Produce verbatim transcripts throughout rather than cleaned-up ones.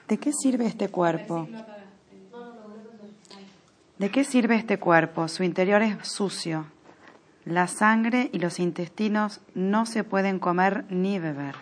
¿De qué sirve este cuerpo? ¿De qué sirve este cuerpo? Su interior es sucio. La sangre y los intestinos no se pueden comer ni beber.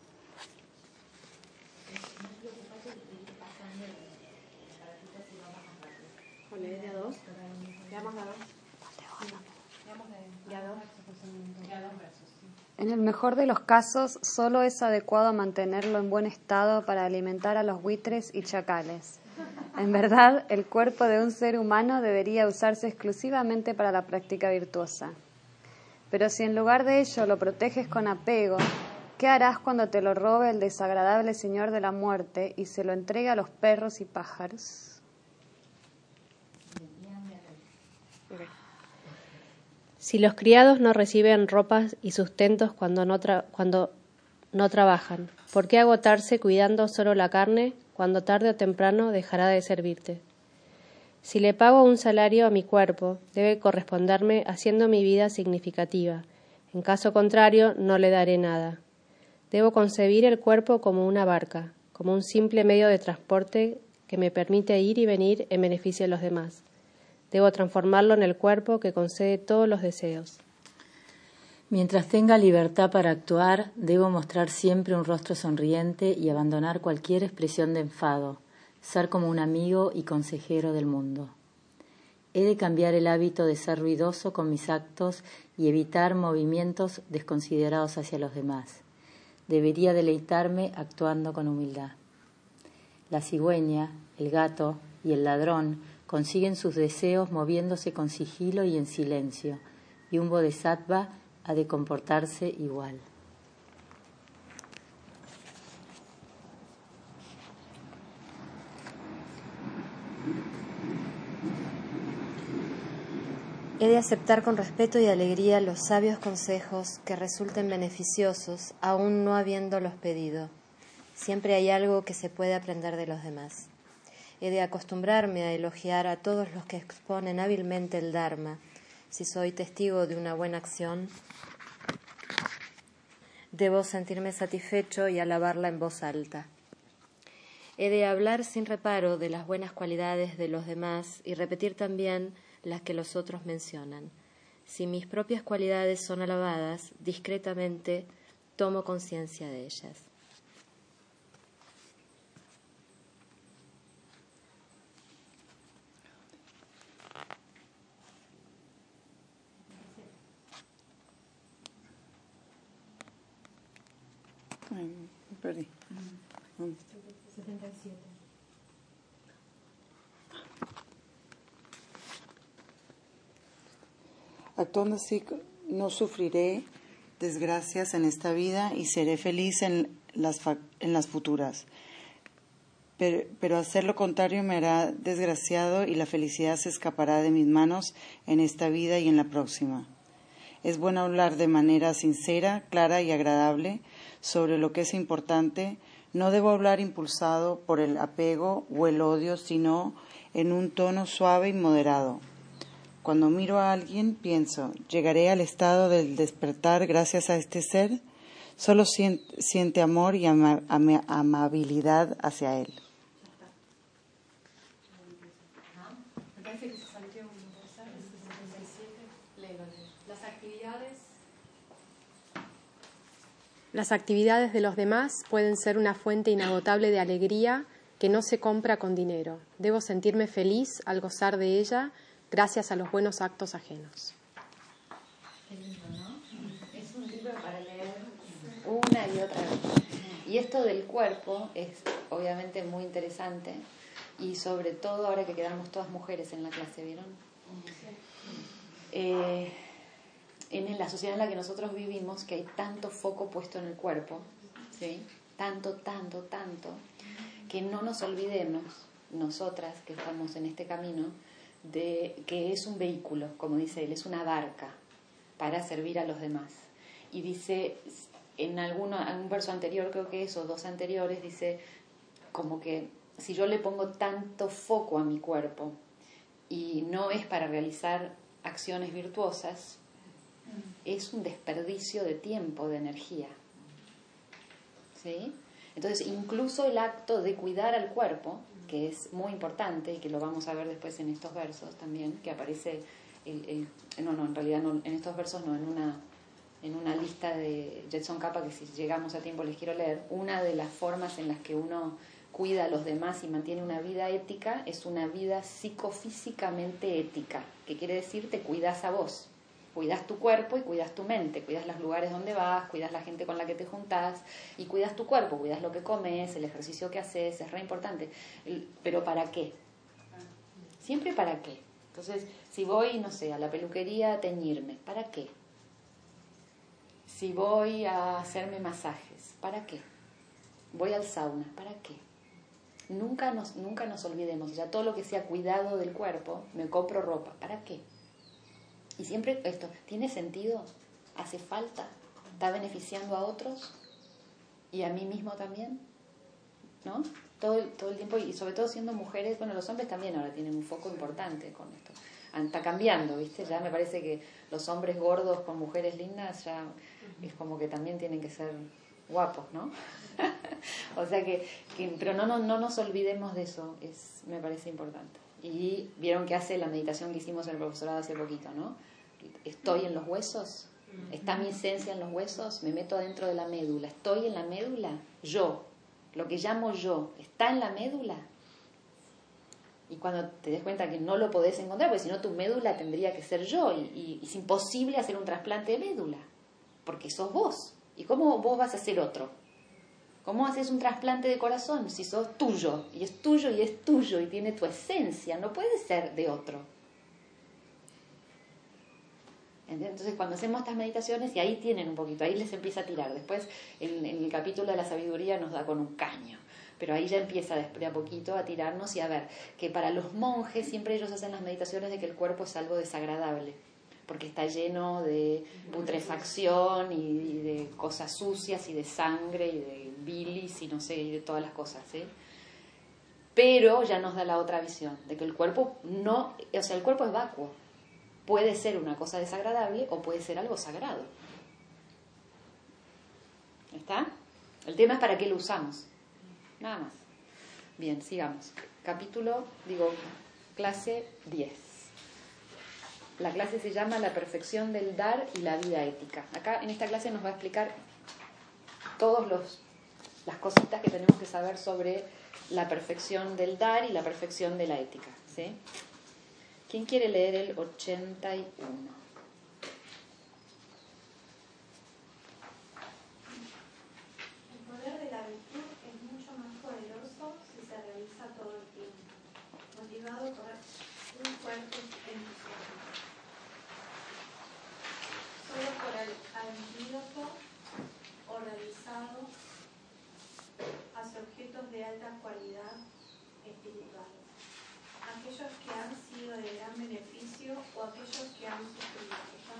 En el mejor de los casos, solo es adecuado mantenerlo en buen estado para alimentar a los buitres y chacales. En verdad, el cuerpo de un ser humano debería usarse exclusivamente para la práctica virtuosa. Pero si en lugar de ello lo proteges con apego, ¿qué harás cuando te lo robe el desagradable señor de la muerte y se lo entregue a los perros y pájaros? Okay. Si los criados no reciben ropas y sustentos cuando no, tra- cuando no trabajan, ¿por qué agotarse cuidando solo la carne cuando tarde o temprano dejará de servirte? Si le pago un salario a mi cuerpo, debe corresponderme haciendo mi vida significativa. En caso contrario, no le daré nada. Debo concebir el cuerpo como una barca, como un simple medio de transporte que me permite ir y venir en beneficio de los demás. Debo transformarlo en el cuerpo que concede todos los deseos. Mientras tenga libertad para actuar, debo mostrar siempre un rostro sonriente y abandonar cualquier expresión de enfado, ser como un amigo y consejero del mundo. He de cambiar el hábito de ser ruidoso con mis actos y evitar movimientos desconsiderados hacia los demás. Debería deleitarme actuando con humildad. La cigüeña, el gato y el ladrón consiguen sus deseos moviéndose con sigilo y en silencio, y un bodhisattva ha de comportarse igual. He de aceptar con respeto y alegría los sabios consejos que resulten beneficiosos, aun no habiéndolos pedido. Siempre hay algo que se puede aprender de los demás. He de acostumbrarme a elogiar a todos los que exponen hábilmente el Dharma. Si soy testigo de una buena acción, debo sentirme satisfecho y alabarla en voz alta. He de hablar sin reparo de las buenas cualidades de los demás y repetir también las que los otros mencionan. Si mis propias cualidades son alabadas, discretamente tomo conciencia de ellas. I'm ready. Mm. setenta y siete. Actuando así, no sufriré desgracias en esta vida y seré feliz en las, fa- en las futuras. Pero, pero hacer lo contrario me hará desgraciado y la felicidad se escapará de mis manos en esta vida y en la próxima. Es bueno hablar de manera sincera, clara y agradable sobre lo que es importante. No debo hablar impulsado por el apego o el odio, sino en un tono suave y moderado. Cuando miro a alguien, pienso, ¿llegaré al estado del despertar gracias a este ser? Solo siente, siente amor y ama, ama, amabilidad hacia él. Me parece que se salteó un pasaje, sesenta y siete. Léelo. Las actividades. Las actividades de los demás pueden ser una fuente inagotable de alegría que no se compra con dinero. Debo sentirme feliz al gozar de ella gracias a los buenos actos ajenos. Qué lindo, ¿no? Es un libro para leer una y otra vez. Y esto del cuerpo es obviamente muy interesante y sobre todo ahora que quedamos todas mujeres en la clase, ¿vieron? Eh, en la sociedad en la que nosotros vivimos, que hay tanto foco puesto en el cuerpo, ¿sí? Tanto, tanto, tanto, que no nos olvidemos, nosotras que estamos en este camino, de que es un vehículo, como dice él, es una barca para servir a los demás. Y dice, en alguno, algún verso anterior, creo que es, o dos anteriores, dice como que si yo le pongo tanto foco a mi cuerpo y no es para realizar acciones virtuosas, es un desperdicio de tiempo, de energía. ¿Sí? Entonces, incluso el acto de cuidar al cuerpo, que es muy importante y que lo vamos a ver después en estos versos también, que aparece, el, el, no, no, en realidad no, en estos versos no, en una, en una lista de Jetson Kappa que si llegamos a tiempo les quiero leer. Una de las formas en las que uno cuida a los demás y mantiene una vida ética es una vida psicofísicamente ética, que quiere decir te cuidas a vos. Cuidas tu cuerpo y cuidas tu mente, cuidas los lugares donde vas, cuidas la gente con la que te juntás y cuidas tu cuerpo, cuidas lo que comes, el ejercicio que haces, es re importante. Pero ¿para qué? Siempre ¿para qué? Entonces, si voy, no sé, a la peluquería a teñirme, ¿para qué? Si voy a hacerme masajes, ¿para qué? Voy al sauna, ¿para qué? Nunca nos, nunca nos olvidemos, ya todo lo que sea cuidado del cuerpo, me compro ropa, ¿para qué? Y siempre esto, ¿tiene sentido? ¿Hace falta? ¿Está beneficiando a otros? ¿Y a mí mismo también? ¿No? Todo, todo el tiempo, y sobre todo siendo mujeres, bueno, los hombres también ahora tienen un foco importante con esto. Está cambiando, ¿viste? Ya me parece que los hombres gordos con mujeres lindas ya es como que también tienen que ser guapos, ¿no? O sea que, que pero no, no, no nos olvidemos de eso, es, me parece importante. Y vieron que hace la meditación que hicimos en el profesorado hace poquito, ¿no? Estoy en los huesos, está mi esencia en los huesos, me meto dentro de la médula, estoy en la médula, yo, lo que llamo yo, está en la médula. Y cuando te des cuenta que no lo podés encontrar, porque si no tu médula tendría que ser yo, y, y, y es imposible hacer un trasplante de médula, porque sos vos. ¿Y cómo vos vas a ser otro? ¿Cómo haces un trasplante de corazón si sos tuyo? Y es tuyo y es tuyo y tiene tu esencia, no puede ser de otro. Entonces cuando hacemos estas meditaciones, y ahí tienen un poquito, ahí les empieza a tirar. Después en, en el capítulo de la sabiduría nos da con un caño, pero ahí ya empieza de a poquito a tirarnos y a ver que para los monjes siempre ellos hacen las meditaciones de que el cuerpo es algo desagradable, porque está lleno de putrefacción y, y de cosas sucias y de sangre y de bilis y no sé, y de todas las cosas, ¿sí? Pero ya nos da la otra visión, de que el cuerpo no, o sea, el cuerpo es vacuo, puede ser una cosa desagradable o puede ser algo sagrado. ¿Está? El tema es para qué lo usamos, nada más. Bien, sigamos. Capítulo, digo, clase diez. La clase se llama La perfección del dar y la vida ética. Acá en esta clase nos va a explicar todas las cositas que tenemos que saber sobre la perfección del dar y la perfección de la ética, ¿sí? ¿Quién quiere leer el ochenta y uno? El poder de la virtud es mucho más poderoso si se realiza todo el tiempo, motivado por un fuerte entusiasmo. Solo por el antídoto o realizado hacia objetos de alta cualidad espiritual. Aquellos que han sido de gran beneficio o aquellos que han sufrido, que están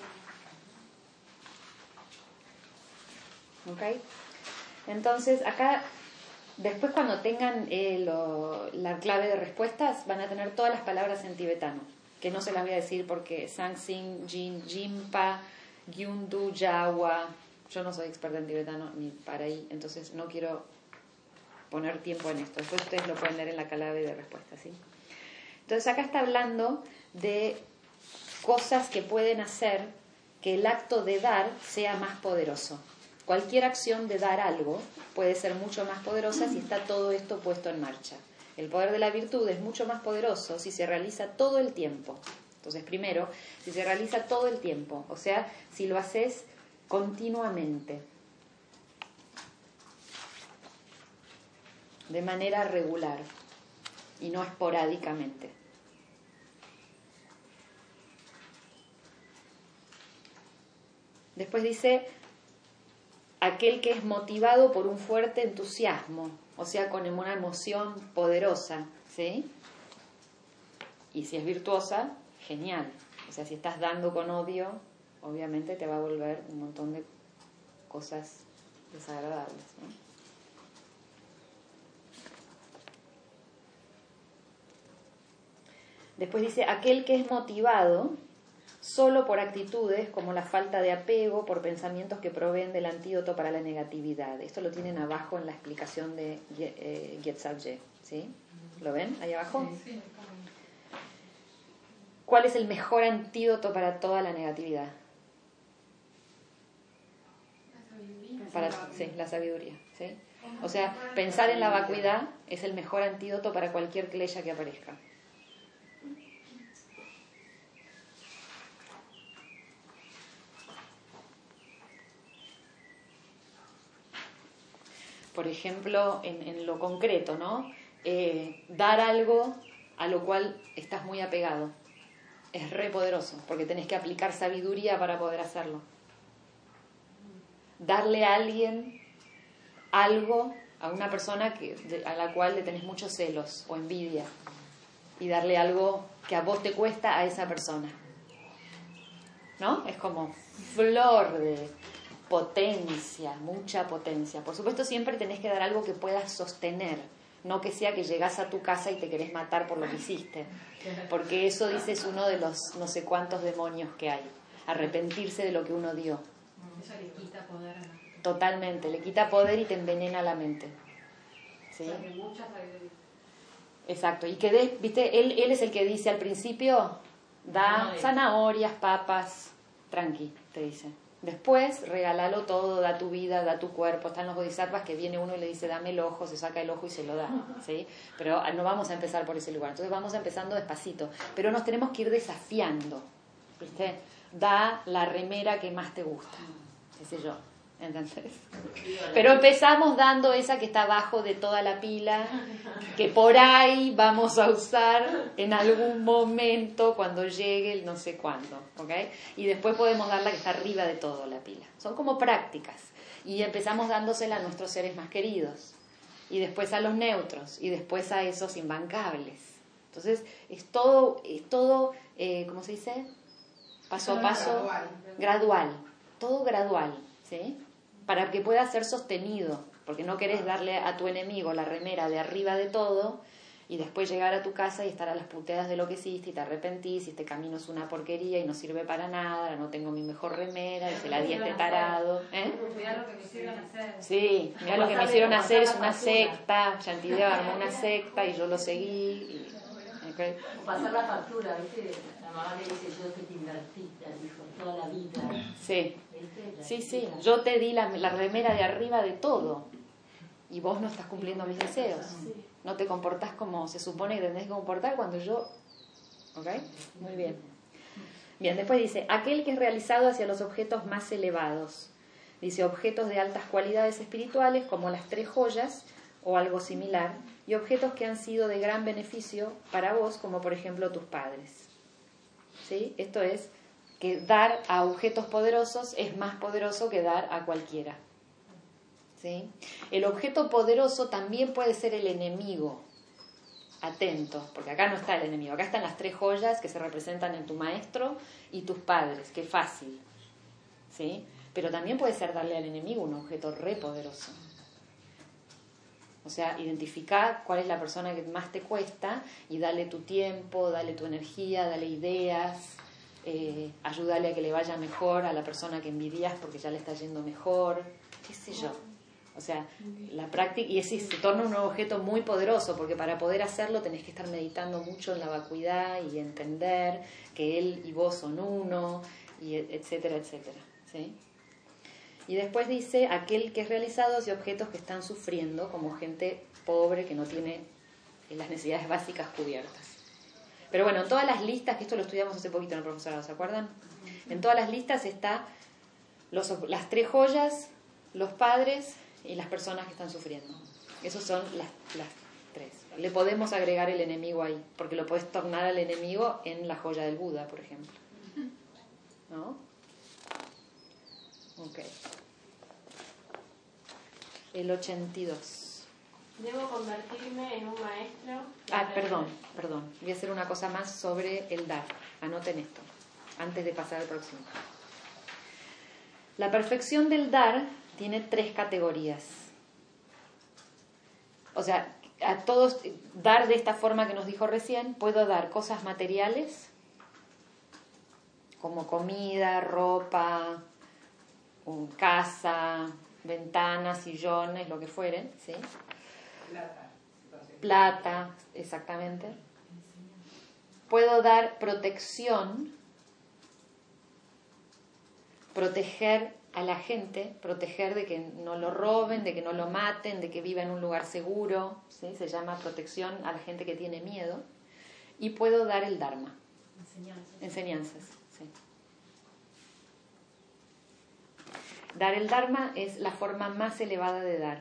sufriendo. ¿Ok? Entonces, acá, después cuando tengan eh, lo, la clave de respuestas, van a tener todas las palabras en tibetano, que no se las voy a decir porque Sangsing, Jin, Jimpa, Gyundu, Yawa, yo no soy experta en tibetano ni para ahí, entonces no quiero poner tiempo en esto. Después ustedes lo pueden leer en la clave de respuestas, ¿sí? Entonces acá está hablando de cosas que pueden hacer que el acto de dar sea más poderoso. Cualquier acción de dar algo puede ser mucho más poderosa si está todo esto puesto en marcha. El poder de la virtud es mucho más poderoso si se realiza todo el tiempo. Entonces, primero, si se realiza todo el tiempo, o sea, si lo haces continuamente, de manera regular y no esporádicamente. Después dice, aquel que es motivado por un fuerte entusiasmo, o sea, con una emoción poderosa, ¿sí? Y si es virtuosa, genial. O sea, si estás dando con odio, obviamente te va a volver un montón de cosas desagradables, ¿no? Después dice, aquel que es motivado, o solo por actitudes como la falta de apego, por pensamientos que proveen del antídoto para la negatividad. Esto lo tienen abajo en la explicación de eh, Gyatso-Ye, ¿sí? ¿Lo ven ahí abajo? Sí. ¿Cuál es el mejor antídoto para toda la negatividad? La sabiduría. Para, sí, la sabiduría, ¿sí? O sea, pensar en la vacuidad es el mejor antídoto para cualquier kleya que aparezca. Por ejemplo, en, en lo concreto, ¿no? Eh, dar algo a lo cual estás muy apegado es re poderoso, porque tenés que aplicar sabiduría para poder hacerlo. Darle a alguien algo, a una persona que, a la cual le tenés muchos celos o envidia, y darle algo que a vos te cuesta a esa persona, ¿no? Es como flor de potencia, mucha potencia. Por supuesto, siempre tenés que dar algo que puedas sostener, no que sea que llegás a tu casa y te querés matar por lo que hiciste, porque eso, dice, es uno de los no sé cuántos demonios que hay, arrepentirse de lo que uno dio. Eso le quita poder a la... Totalmente, le quita poder y te envenena la mente, ¿sí? O sea, que mucha sabiduría. Exacto, y que de, viste, él, él es el que dice al principio, da zanahorias, papas, tranqui, te dice. Después, regálalo todo, da tu vida, da tu cuerpo. Están los bodhisattvas que viene uno y le dice, dame el ojo, se saca el ojo y se lo da, ¿sí? Pero no vamos a empezar por ese lugar. Entonces vamos empezando despacito. Pero nos tenemos que ir desafiando, ¿viste? Da la remera que más te gusta, qué sé yo, ¿entendés? Pero empezamos dando esa que está abajo de toda la pila, que por ahí vamos a usar en algún momento cuando llegue el no sé cuándo, ¿ok? Y después podemos dar la que está arriba de toda la pila. Son como prácticas. Y empezamos dándosela a nuestros seres más queridos, y después a los neutros, y después a esos imbancables. Entonces es todo, es todo eh, ¿cómo se dice? Paso a paso, gradual, gradual, todo gradual, ¿sí? Para que pueda ser sostenido, porque no querés darle a tu enemigo la remera de arriba de todo y después llegar a tu casa y estar a las puteadas de lo que hiciste y te arrepentís y este camino es una porquería y no sirve para nada, no tengo mi mejor remera y se la di a este tarado, ¿eh? Mirá lo que me hicieron hacer. Sí, mirá lo que me hicieron hacer, es una secta, Shantideva armó una secta y yo lo seguí. Y, ¿okay? Pasar la factura, ¿viste? La mamá le dice, yo te invertí, dijo, toda la vida. Sí, sí, sí, yo te di la, la remera de arriba de todo y vos no estás cumpliendo mis deseos. No te comportás como se supone que tenés que comportar cuando yo... ¿Ok? Muy bien. Bien, después dice, aquel que es realizado hacia los objetos más elevados. Dice, objetos de altas cualidades espirituales como las tres joyas o algo similar, y objetos que han sido de gran beneficio para vos, como por ejemplo tus padres. ¿Sí? Esto es que dar a objetos poderosos es más poderoso que dar a cualquiera. ¿Sí? El objeto poderoso también puede ser el enemigo. Atento, porque acá no está el enemigo, acá están las tres joyas que se representan en tu maestro y tus padres, qué fácil, ¿sí? Pero también puede ser darle al enemigo un objeto re poderoso. O sea, identificar cuál es la persona que más te cuesta y dale tu tiempo, dale tu energía, dale ideas, eh, ayúdale a que le vaya mejor a la persona que envidias porque ya le está yendo mejor, qué sé yo. O sea, la práctica, y así se torna un objeto muy poderoso, porque para poder hacerlo tenés que estar meditando mucho en la vacuidad y entender que él y vos son uno, y etcétera, etcétera, ¿sí? Y después dice, aquel que es realizado hacia objetos que están sufriendo, como gente pobre que no tiene las necesidades básicas cubiertas. Pero bueno, en todas las listas, que esto lo estudiamos hace poquito en el profesorado, ¿se acuerdan? En todas las listas está los, las tres joyas, los padres y las personas que están sufriendo. Esos son las, las tres. Le podemos agregar el enemigo ahí, porque lo podés tornar al enemigo en la joya del Buda, por ejemplo. ¿No? Ok. El ochenta y dos. Debo convertirme en un maestro. Ah, perdón, perdón. Voy a hacer una cosa más sobre el dar. Anoten esto, antes de pasar al próximo. La perfección del dar tiene tres categorías. O sea, a todos dar de esta forma que nos dijo recién, puedo dar cosas materiales, como comida, ropa, un, casa, ventanas, sillones, lo que fueren, ¿sí? Plata. Plata, exactamente. Puedo dar protección, proteger a la gente, proteger de que no lo roben, de que no lo maten, de que viva en un lugar seguro, ¿sí? Se llama protección a la gente que tiene miedo. Y puedo dar el Dharma. Enseñanzas. Enseñanzas, sí. Dar el Dharma es la forma más elevada de dar.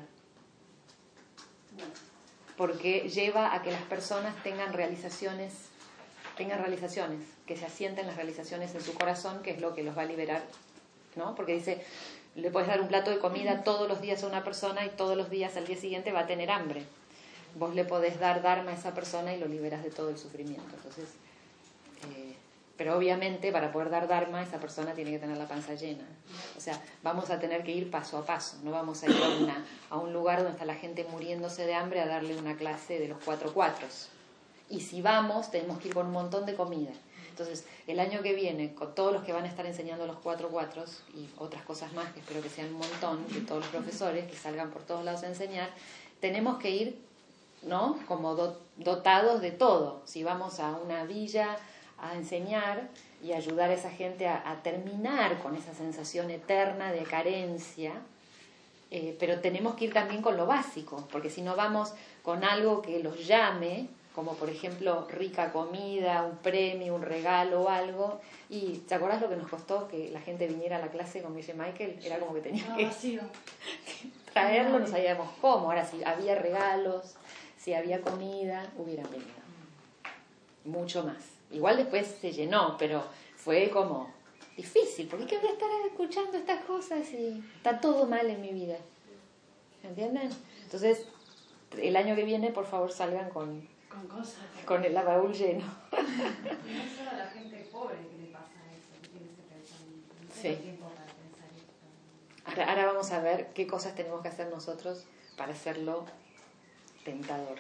Porque lleva a que las personas tengan realizaciones, tengan realizaciones, que se asienten las realizaciones en su corazón, que es lo que los va a liberar, ¿no? Porque dice, le puedes dar un plato de comida todos los días a una persona y todos los días al día siguiente va a tener hambre. Vos le podés dar Dharma a esa persona y lo liberas de todo el sufrimiento. Entonces, eh, pero obviamente para poder dar Dharma esa persona tiene que tener la panza llena. O sea, vamos a tener que ir paso a paso. No vamos a ir a, una, a un lugar donde está la gente muriéndose de hambre a darle una clase de los cuatro cuatros. Y si vamos, tenemos que ir con un montón de comida. Entonces, el año que viene, con todos los que van a estar enseñando los cuatro cuatros y otras cosas más, que espero que sean un montón, de todos los profesores que salgan por todos lados a enseñar, tenemos que ir, ¿no? Como do, dotados de todo. Si vamos a una villa a enseñar y ayudar a esa gente a, a terminar con esa sensación eterna de carencia, eh, pero tenemos que ir también con lo básico, porque si no vamos con algo que los llame, como por ejemplo rica comida, un premio, un regalo o algo, y ¿te acordás lo que nos costó que la gente viniera a la clase, como dice Michael? Era como que tenía No, que vacío. traerlo, no sabíamos cómo. Ahora si había regalos, si había comida, hubieran venido mucho más. Igual después se llenó, pero fue como difícil, porque ¿qué voy a estar escuchando estas cosas y está todo mal en mi vida? ¿Entienden? Entonces, el año que viene, por favor, salgan con, Con cosas. con el baúl lleno. No es solo a la gente pobre que le pasa eso, que tiene ese pensamiento. No sé Sí. qué importa pensar esto. Ahora, ahora vamos a ver qué cosas tenemos que hacer nosotros para hacerlo tentador.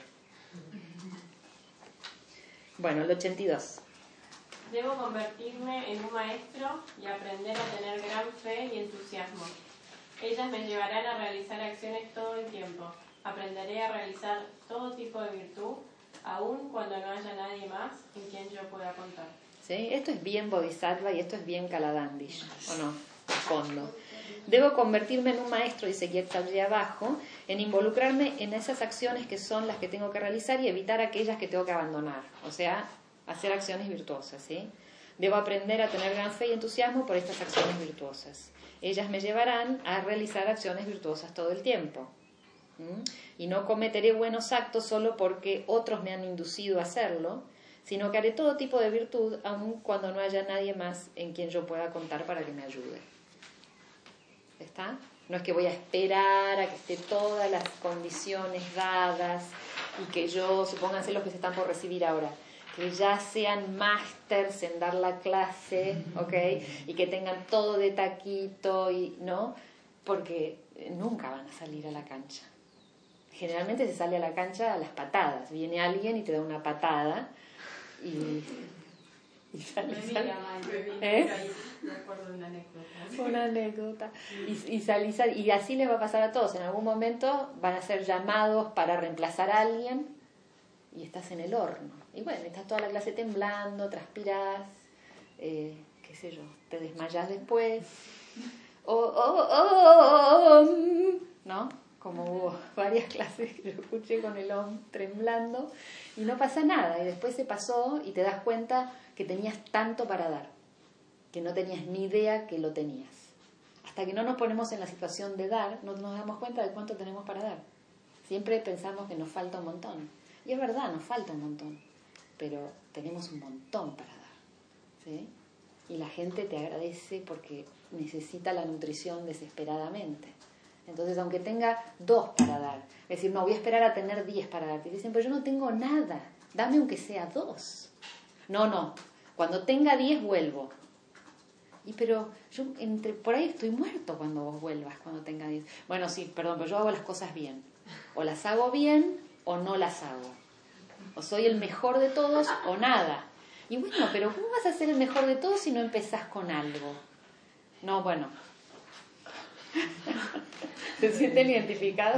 Bueno, el ochenta y dos. Debo convertirme en un maestro y aprender a tener gran fe y entusiasmo. Ellas me llevarán a realizar acciones todo el tiempo. Aprenderé a realizar todo tipo de virtud, aun cuando no haya nadie más en quien yo pueda contar. ¿Sí? Esto es bien Bodhisattva y esto es bien Kaladandish, ¿o no? A fondo. Debo convertirme en un maestro, dice Gyatso allí abajo, en involucrarme en esas acciones que son las que tengo que realizar y evitar aquellas que tengo que abandonar. O sea, hacer acciones virtuosas, ¿sí? Debo aprender a tener gran fe y entusiasmo por estas acciones virtuosas. Ellas me llevarán a realizar acciones virtuosas todo el tiempo. ¿Mm? Y no cometeré buenos actos solo porque otros me han inducido a hacerlo, sino que haré todo tipo de virtud, aun cuando no haya nadie más en quien yo pueda contar para que me ayude. ¿Está? No es que voy a esperar a que esté todas las condiciones dadas y que yo, supónganse los que se están por recibir ahora, que ya sean másters en dar la clase, ¿ok? Y que tengan todo de taquito, y ¿no? Porque nunca van a salir a la cancha. Generalmente se sale a la cancha a las patadas. Viene alguien y te da una patada y, y sale, sale. ¿Eh? Me acuerdo de una anécdota. Una anécdota. Y, y, sal, y, sal, y así les va a pasar a todos. En algún momento van a ser llamados para reemplazar a alguien y estás en el horno. Y bueno, estás toda la clase temblando, transpirás, eh, qué sé yo, te desmayás después. Oh, oh, oh, oh, ¿no? Como hubo varias clases que yo escuché con el om temblando y no pasa nada. Y después se pasó y te das cuenta que tenías tanto para dar, que no tenías ni idea que lo tenías. Hasta que no nos ponemos en la situación de dar, no nos damos cuenta de cuánto tenemos para dar. Siempre pensamos que nos falta un montón. Y es verdad, nos falta un montón, pero tenemos un montón para dar, ¿sí? Y la gente te agradece porque necesita la nutrición desesperadamente. Entonces, aunque tenga dos para dar, es decir, no, voy a esperar a tener diez para dar. Te dicen, pero yo no tengo nada, dame aunque sea dos. No, no, cuando tenga diez vuelvo. Y pero yo entre por ahí estoy muerto cuando vos vuelvas, cuando tenga diez. Bueno, sí, perdón, pero yo hago las cosas bien. O las hago bien o no las hago. O soy el mejor de todos o nada. Y bueno, pero ¿cómo vas a ser el mejor de todos si no empezás con algo? No, bueno. ¿Se sienten identificados?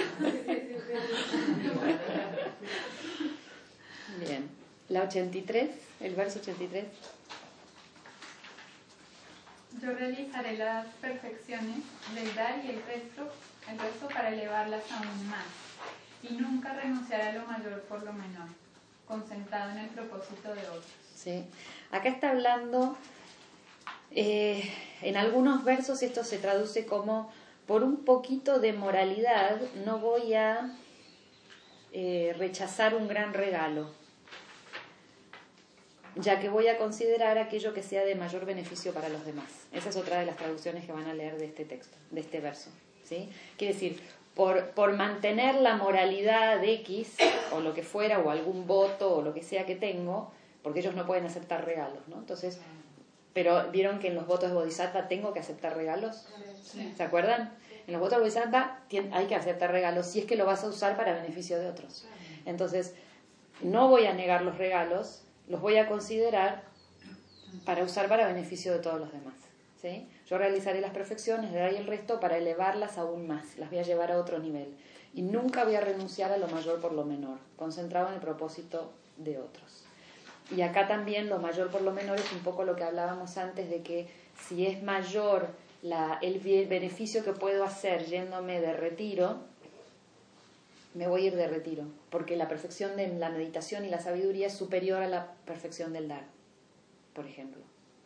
Bien. La ochenta y tres, el verso ochenta y tres. Yo realizaré las perfecciones del dar y el resto, el resto para elevarlas aún más, y nunca renunciaré a lo mayor por lo menor, concentrado en el propósito de otros. Sí. Acá está hablando, eh, en algunos versos esto se traduce como, por un poquito de moralidad no voy a eh, rechazar un gran regalo, ya que voy a considerar aquello que sea de mayor beneficio para los demás. Esa es otra de las traducciones que van a leer de este texto, de este verso, ¿sí? Quiere decir, por, por mantener la moralidad de X, o lo que fuera, o algún voto, o lo que sea que tengo, porque ellos no pueden aceptar regalos, ¿no? Entonces, pero ¿vieron que en los votos de Bodhisattva tengo que aceptar regalos? Sí. ¿Se acuerdan? En los votos de Bodhisattva hay que aceptar regalos si es que lo vas a usar para beneficio de otros. Entonces, no voy a negar los regalos, los voy a considerar para usar para beneficio de todos los demás, ¿sí? Yo realizaré las perfecciones, le daré el resto para elevarlas aún más, las voy a llevar a otro nivel. Y nunca voy a renunciar a lo mayor por lo menor, concentrado en el propósito de otros. Y acá también lo mayor por lo menor es un poco lo que hablábamos antes de que si es mayor la, el beneficio que puedo hacer yéndome de retiro, me voy a ir de retiro, porque la perfección de la meditación y la sabiduría es superior a la perfección del dar, por ejemplo.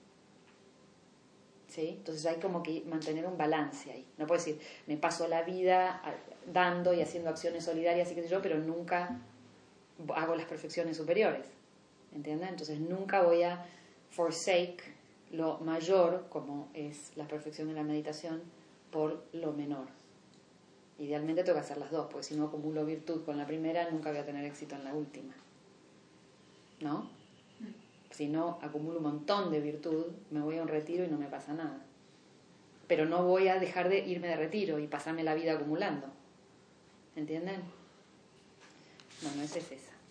¿Sí? Entonces hay como que mantener un balance ahí. No puedo decir, me paso la vida dando y haciendo acciones solidarias y qué sé yo, pero nunca hago las perfecciones superiores. ¿Entienden? Entonces nunca voy a forsake lo mayor, como es la perfección de la meditación, por lo menor. Idealmente tengo que hacer las dos, porque si no acumulo virtud con la primera, nunca voy a tener éxito en la última. ¿No? Si no acumulo un montón de virtud, me voy a un retiro y no me pasa nada. Pero no voy a dejar de irme de retiro y pasarme la vida acumulando. ¿Entienden? Bueno, esa es esa.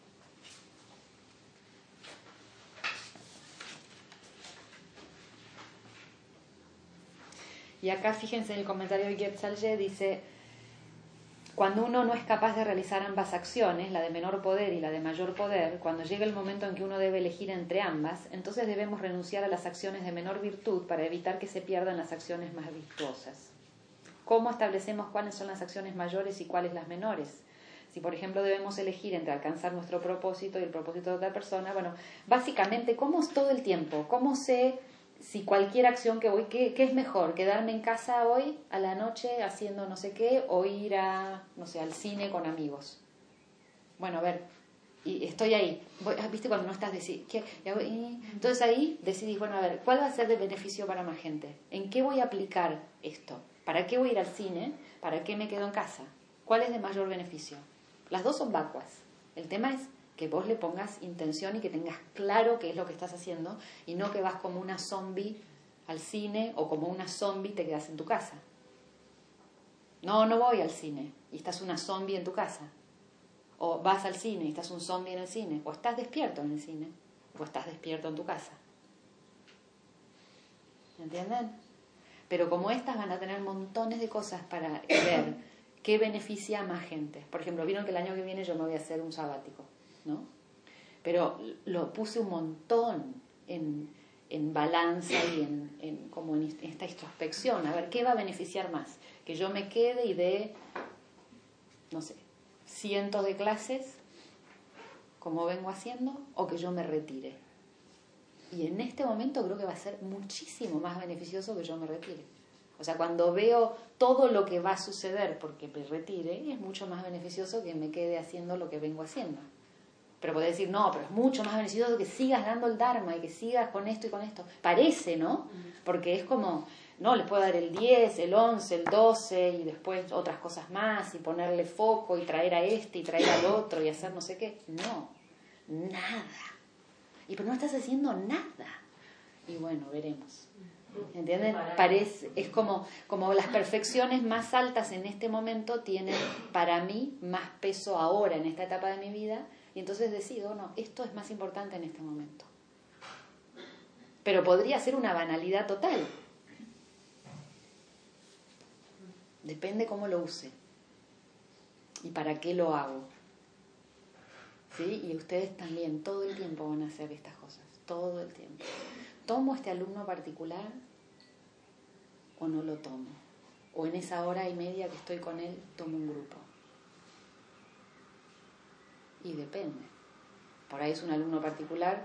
Y acá fíjense en el comentario de Gyaltsen, dice: cuando uno no es capaz de realizar ambas acciones, la de menor poder y la de mayor poder, cuando llega el momento en que uno debe elegir entre ambas, entonces debemos renunciar a las acciones de menor virtud para evitar que se pierdan las acciones más virtuosas. ¿Cómo establecemos cuáles son las acciones mayores y cuáles las menores? Si, por ejemplo, debemos elegir entre alcanzar nuestro propósito y el propósito de otra persona, bueno, básicamente, ¿cómo es todo el tiempo? ¿Cómo sé si cualquier acción que voy, ¿qué, qué es mejor? ¿Quedarme en casa hoy, a la noche, haciendo no sé qué, o ir a, no sé, al cine con amigos? Bueno, a ver, y estoy ahí. Voy, ¿viste cuando no estás decidiendo? Entonces ahí decidís, bueno, a ver, ¿cuál va a ser de beneficio para más gente? ¿En qué voy a aplicar esto? ¿Para qué voy a ir al cine? ¿Para qué me quedo en casa? ¿Cuál es de mayor beneficio? Las dos son vacuas. El tema es que vos le pongas intención y que tengas claro qué es lo que estás haciendo y no que vas como una zombie al cine o como una zombie te quedas en tu casa. No, no voy al cine y estás una zombie en tu casa. O vas al cine y estás un zombie en el cine. O estás despierto en el cine o estás despierto en tu casa. ¿Entienden? Pero como estas van a tener montones de cosas para ver qué beneficia a más gente. Por ejemplo, vieron que el año que viene yo me voy a hacer un sabático, ¿no? Pero lo puse un montón en, en balanza y en, en, como en esta introspección. A ver, ¿qué va a beneficiar más? Que yo me quede y dé, no sé, cientos de clases, como vengo haciendo, o que yo me retire. Y en este momento creo que va a ser muchísimo más beneficioso que yo me retire. O sea, cuando veo todo lo que va a suceder porque me retire, es mucho más beneficioso que me quede haciendo lo que vengo haciendo. Pero podés decir, no, pero es mucho más beneficioso que sigas dando el Dharma y que sigas con esto y con esto. Parece, ¿no? Porque es como, no, les puedo dar el diez, el once, el doce y después otras cosas más y ponerle foco y traer a este y traer al otro y hacer no sé qué. No, nada. Y pero no estás haciendo nada. Y bueno, veremos. ¿Entienden? Parece, es como, como las perfecciones más altas en este momento tienen para mí más peso ahora en esta etapa de mi vida Y entonces decido, no, esto es más importante en este momento. Pero podría ser una banalidad total. Depende cómo lo use. ¿Y para qué lo hago? ¿Sí? Y ustedes también todo el tiempo van a hacer estas cosas. Todo el tiempo. ¿Tomo este alumno particular o no lo tomo? O en esa hora y media que estoy con él, tomo un grupo. Y depende. Por ahí es un alumno particular,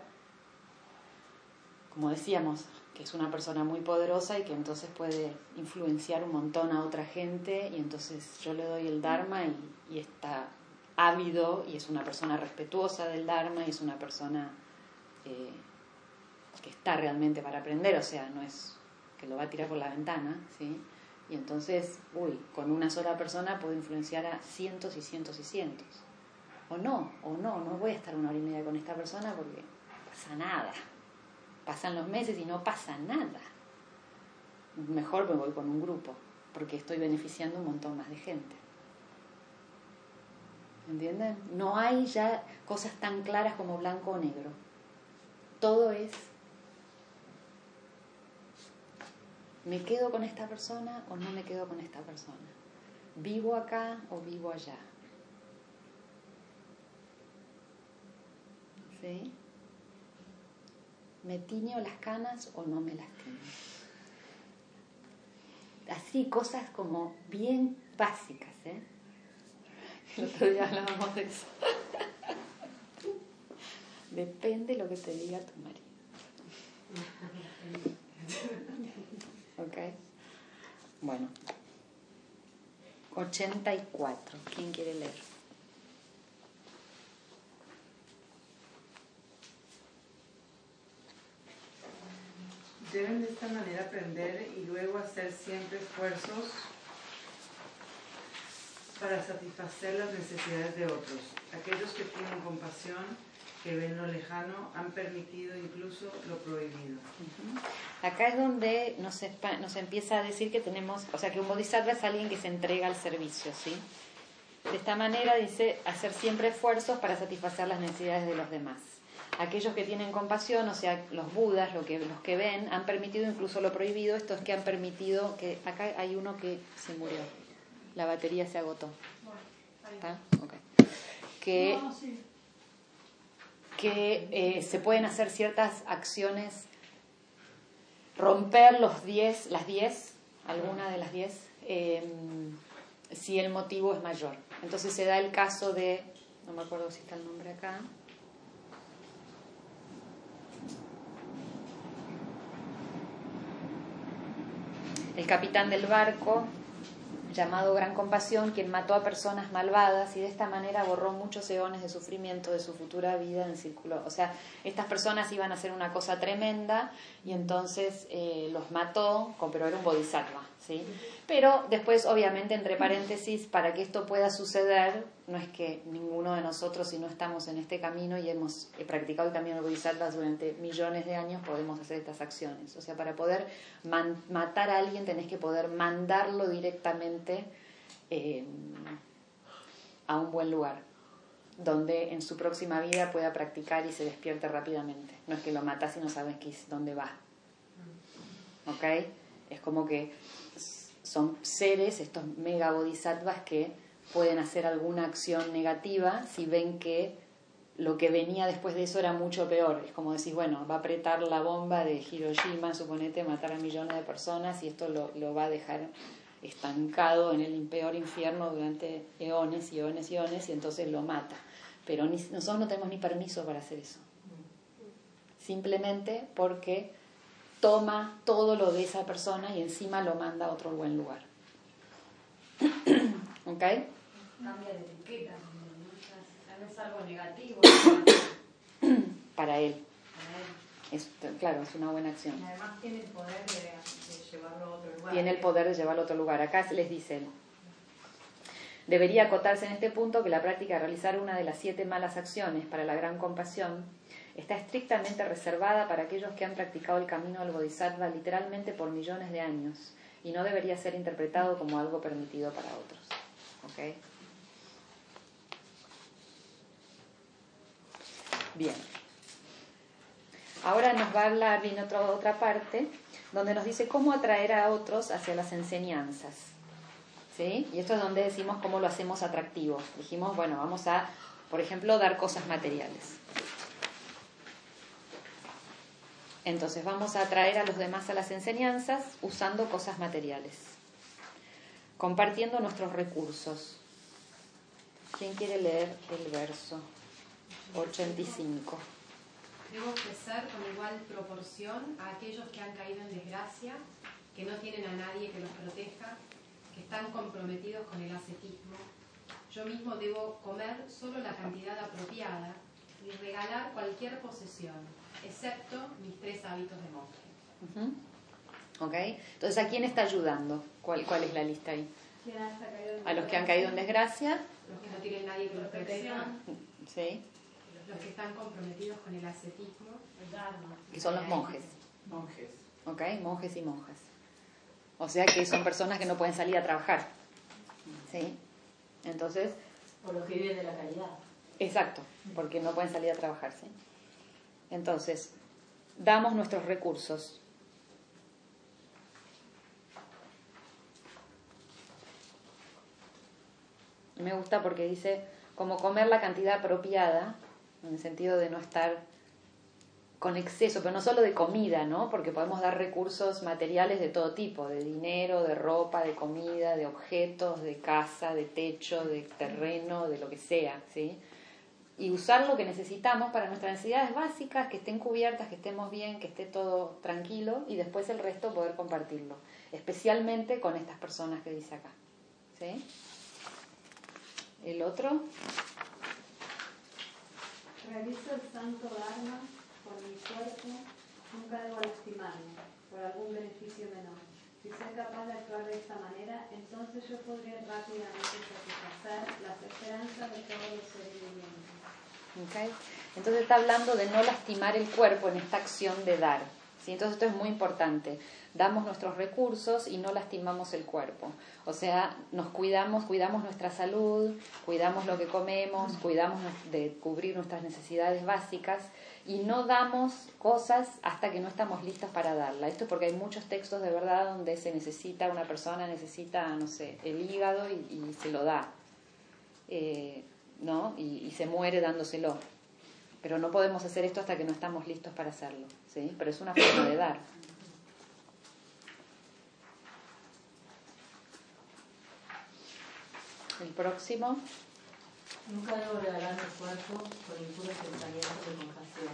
como decíamos, que es una persona muy poderosa y que entonces puede influenciar un montón a otra gente, y entonces yo le doy el Dharma y, y está ávido y es una persona respetuosa del Dharma y es una persona eh, que está realmente para aprender, o sea, no es que lo va a tirar por la ventana, ¿sí? Y entonces, uy, con una sola persona puedo influenciar a cientos y cientos y cientos. O no, o no, no voy a estar una hora y media con esta persona porque no pasa nada. Pasan los meses y no pasa nada. Mejor me voy con un grupo, porque estoy beneficiando un montón más de gente. ¿Entienden? No hay ya cosas tan claras como blanco o negro. Todo es, ¿me quedo con esta persona o no me quedo con esta persona? ¿Vivo acá o vivo allá? ¿Sí? ¿Me tiño las canas o no me las tiño? Así, cosas como bien básicas, ¿eh? El otro día hablábamos de eso. Depende lo que te diga tu marido. ¿Ok? Bueno. ochenta y cuatro. ¿Quién quiere leer? Deben de esta manera aprender y luego hacer siempre esfuerzos para satisfacer las necesidades de otros. Aquellos que tienen compasión, que ven lo lejano, han permitido incluso lo prohibido. Uh-huh. Acá es donde nos, nos empieza a decir que tenemos, o sea, que un bodhisattva es alguien que se entrega al servicio, ¿sí? De esta manera dice hacer siempre esfuerzos para satisfacer las necesidades de los demás. Aquellos que tienen compasión, o sea, los budas, lo que, los que ven, han permitido incluso lo prohibido. Esto es que han permitido que... Acá hay uno que se murió. La batería se agotó. ¿Está? Okay. Que, no, sí. que eh, se pueden hacer ciertas acciones, romper los diez, las diez, alguna de las diez, eh, si el motivo es mayor. Entonces se da el caso de... No me acuerdo si está el nombre acá... El capitán del barco, llamado Gran Compasión, quien mató a personas malvadas y de esta manera borró muchos eones de sufrimiento de su futura vida en círculo. O sea, estas personas iban a hacer una cosa tremenda y entonces eh, los mató, pero era un bodhisattva, ¿sí? Pero después, obviamente, entre paréntesis, para que esto pueda suceder, no es que ninguno de nosotros, si no estamos en este camino y hemos practicado el camino de bodhisattvas durante millones de años, podemos hacer estas acciones. O sea, para poder man- matar a alguien tenés que poder mandarlo directamente eh, a un buen lugar, donde en su próxima vida pueda practicar y se despierte rápidamente. No es que lo matas y no sabes qué es, dónde va. ¿Ok? Es como que son seres, estos mega bodhisattvas, que pueden hacer alguna acción negativa si ven que lo que venía después de eso era mucho peor. Es como decir, bueno, va a apretar la bomba de Hiroshima, suponete, matar a millones de personas, y esto lo, lo va a dejar estancado en el peor infierno durante eones y eones y eones, y entonces lo mata. Pero ni, nosotros no tenemos ni permiso para hacer eso. Simplemente porque toma todo lo de esa persona y encima lo manda a otro buen lugar. ¿Ok? Cambia de etiqueta, no es algo negativo para él. Para él. Es, claro, es una buena acción. Y además tiene el poder de, de llevarlo a otro lugar. Tiene el poder de llevarlo a otro lugar. Acá les dice él. Debería acotarse en este punto que la práctica de realizar una de las siete malas acciones para la gran compasión está estrictamente reservada para aquellos que han practicado el camino del bodhisattva literalmente por millones de años y no debería ser interpretado como algo permitido para otros. ¿Ok? Bien. Ahora nos va a hablar, viene otra, otra parte, donde nos dice cómo atraer a otros hacia las enseñanzas. ¿Sí? Y esto es donde decimos cómo lo hacemos atractivo. Dijimos, bueno, vamos a, por ejemplo, dar cosas materiales. Entonces vamos a atraer a los demás a las enseñanzas usando cosas materiales, compartiendo nuestros recursos. ¿Quién quiere leer el verso ochenta y cinco? Debo ofrecer con igual proporción a aquellos que han caído en desgracia, que no tienen a nadie que los proteja, que están comprometidos con el ascetismo. Yo mismo debo comer solo la cantidad apropiada y regalar cualquier posesión, excepto mis tres hábitos de monje. Uh-huh. Ok, entonces ¿a quién está ayudando? ¿Cuál, cuál es la lista ahí? A los que han caído en desgracia. Los que no tienen nadie que los proteja. Sí. Los que están comprometidos con el ascetismo. Que son los monjes. Monjes. Ok, monjes y monjas. O sea que son personas que no pueden salir a trabajar. ¿Sí? Entonces... O los que viven de la caridad. Exacto, porque no pueden salir a trabajar. ¿Sí? Entonces, damos nuestros recursos. Me gusta porque dice, como comer la cantidad apropiada, en el sentido de no estar con exceso, pero no solo de comida, ¿no? Porque podemos dar recursos materiales de todo tipo, de dinero, de ropa, de comida, de objetos, de casa, de techo, de terreno, de lo que sea, ¿sí? Y usar lo que necesitamos para nuestras necesidades básicas, que estén cubiertas, que estemos bien, que esté todo tranquilo, y después el resto poder compartirlo, especialmente con estas personas que dice acá, ¿sí? El otro. Realizo el santo dharma con mi cuerpo, nunca debo lastimarme por algún beneficio menor. Si soy capaz de actuar de esta manera, entonces yo podré rápidamente satisfacer las esperanzas de todos los seres vivientes. Okay. Entonces está hablando de no lastimar el cuerpo en esta acción de dar. ¿Sí? Entonces esto es muy importante. Damos nuestros recursos y no lastimamos el cuerpo. O sea, nos cuidamos, cuidamos nuestra salud, cuidamos lo que comemos, cuidamos de cubrir nuestras necesidades básicas y no damos cosas hasta que no estamos listos para darla. Esto es porque hay muchos textos de verdad donde se necesita, una persona necesita, no sé, el hígado y, y se lo da, eh, ¿no? Y, y se muere dándoselo. Pero no podemos hacer esto hasta que no estamos listos para hacerlo, ¿sí? Pero es una forma de dar. El próximo. Nunca debo regalar mi cuerpo por impuros pensamientos de compasión.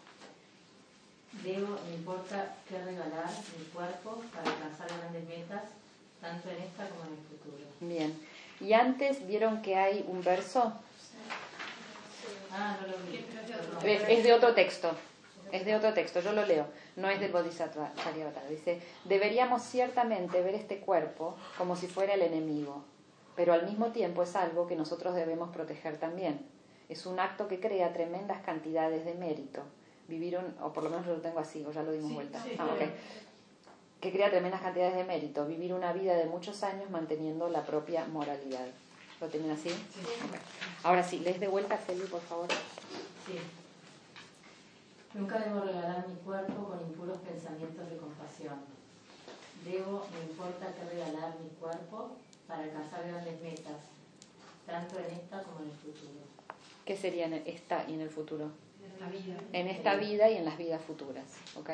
Debo, no importa qué regalar mi cuerpo para alcanzar grandes metas, tanto en esta como en el futuro. Bien. Y antes, ¿vieron que hay un verso? Ah, no lo vi. Es, es de otro texto. Es de otro texto, yo lo leo. No es del Bodhisattva Charyavatara. Dice, deberíamos ciertamente ver este cuerpo como si fuera el enemigo, pero al mismo tiempo es algo que nosotros debemos proteger también. Es un acto que crea tremendas cantidades de mérito. Vivir un, o por lo menos yo lo tengo así, o ya lo dimos sí, vuelta. Sí, ah, okay. Que crea tremendas cantidades de mérito. Vivir una vida de muchos años manteniendo la propia moralidad. ¿Lo tienen así? Sí. Okay. Ahora sí, lees de vuelta, Feli, por favor. Sí. Nunca debo regalar mi cuerpo con impuros pensamientos de compasión. Debo, no importa qué regalar mi cuerpo para alcanzar grandes metas, tanto en esta como en el futuro. ¿Qué sería en esta y en el futuro? En esta vida. En esta vida y en las vidas futuras, ¿ok?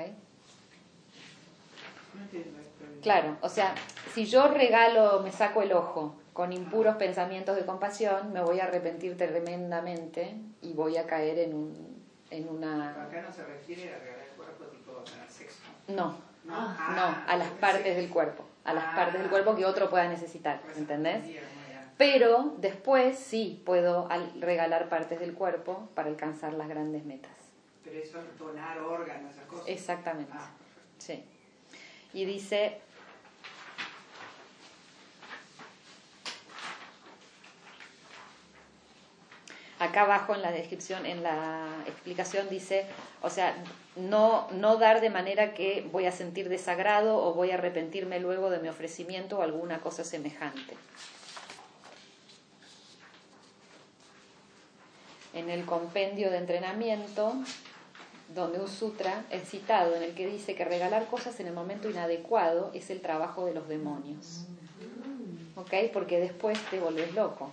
Claro, o sea, si yo regalo, me saco el ojo con impuros pensamientos de compasión, me voy a arrepentir tremendamente y voy a caer en un en una... Acá no se refiere a regalar el cuerpo tipo tener sexo. No, ah, no, a las partes del cuerpo, a las ah, partes del cuerpo que otro pueda necesitar, pues ¿entendés? Bien, bien. Pero después sí puedo regalar partes del cuerpo para alcanzar las grandes metas. Pero eso es donar órganos, esas cosas. Exactamente, ah. sí. Y dice... Acá abajo en la descripción, en la explicación dice, o sea, no, no dar de manera que voy a sentir desagrado o voy a arrepentirme luego de mi ofrecimiento o alguna cosa semejante. en el compendio de entrenamiento, donde un sutra es citado en el que dice que regalar cosas en el momento inadecuado es el trabajo de los demonios. ¿Ok? Porque después te volvés loco.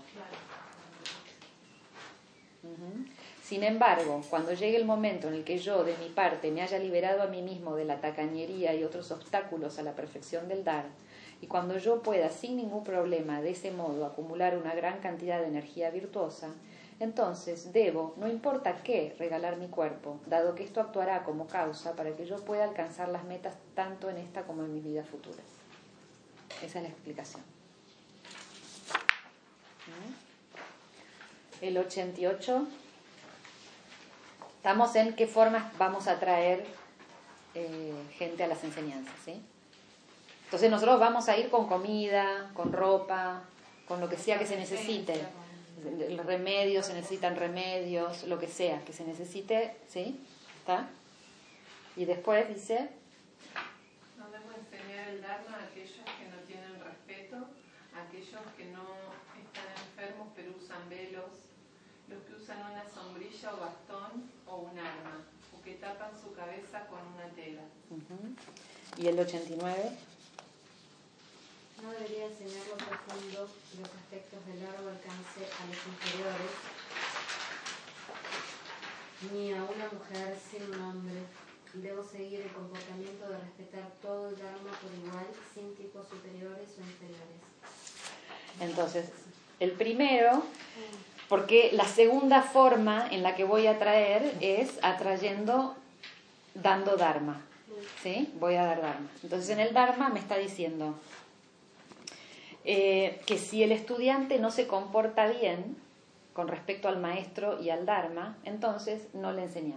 Uh-huh. Sin embargo, cuando llegue el momento en el que yo, de mi parte, me haya liberado a mí mismo de la tacañería y otros obstáculos a la perfección del dar, y cuando yo pueda, sin ningún problema, de ese modo, acumular una gran cantidad de energía virtuosa, entonces debo, no importa qué, regalar mi cuerpo, dado que esto actuará como causa para que yo pueda alcanzar las metas tanto en esta como en mis vidas futuras. Esa es la explicación. El ochenta y ocho. Estamos en qué formas vamos a traer eh, gente a las enseñanzas, ¿sí? Entonces nosotros vamos a ir con comida, con ropa, con lo que sea que se necesite. Remedios, se necesitan remedios, lo que sea que se necesite, ¿sí? ¿Está? Y después dice... No debo enseñar el Dharma a aquellos que no tienen respeto, a aquellos que no están enfermos pero usan velos, los que usan una sombrilla o bastón o un arma, o que tapan su cabeza con una tela. Uh-huh. ¿Y el ochenta y nueve? No debería enseñar lo profundo y los aspectos de largo alcance a los inferiores, ni a una mujer sin un hombre. Debo seguir el comportamiento de respetar todo el Dharma por igual, sin tipos superiores o inferiores. Entonces, el primero, porque la segunda forma en la que voy a traer es atrayendo, dando Dharma, ¿sí? Voy a dar Dharma. Entonces, en el Dharma me está diciendo... Eh, que si el estudiante no se comporta bien con respecto al maestro y al Dharma, entonces no le enseñás,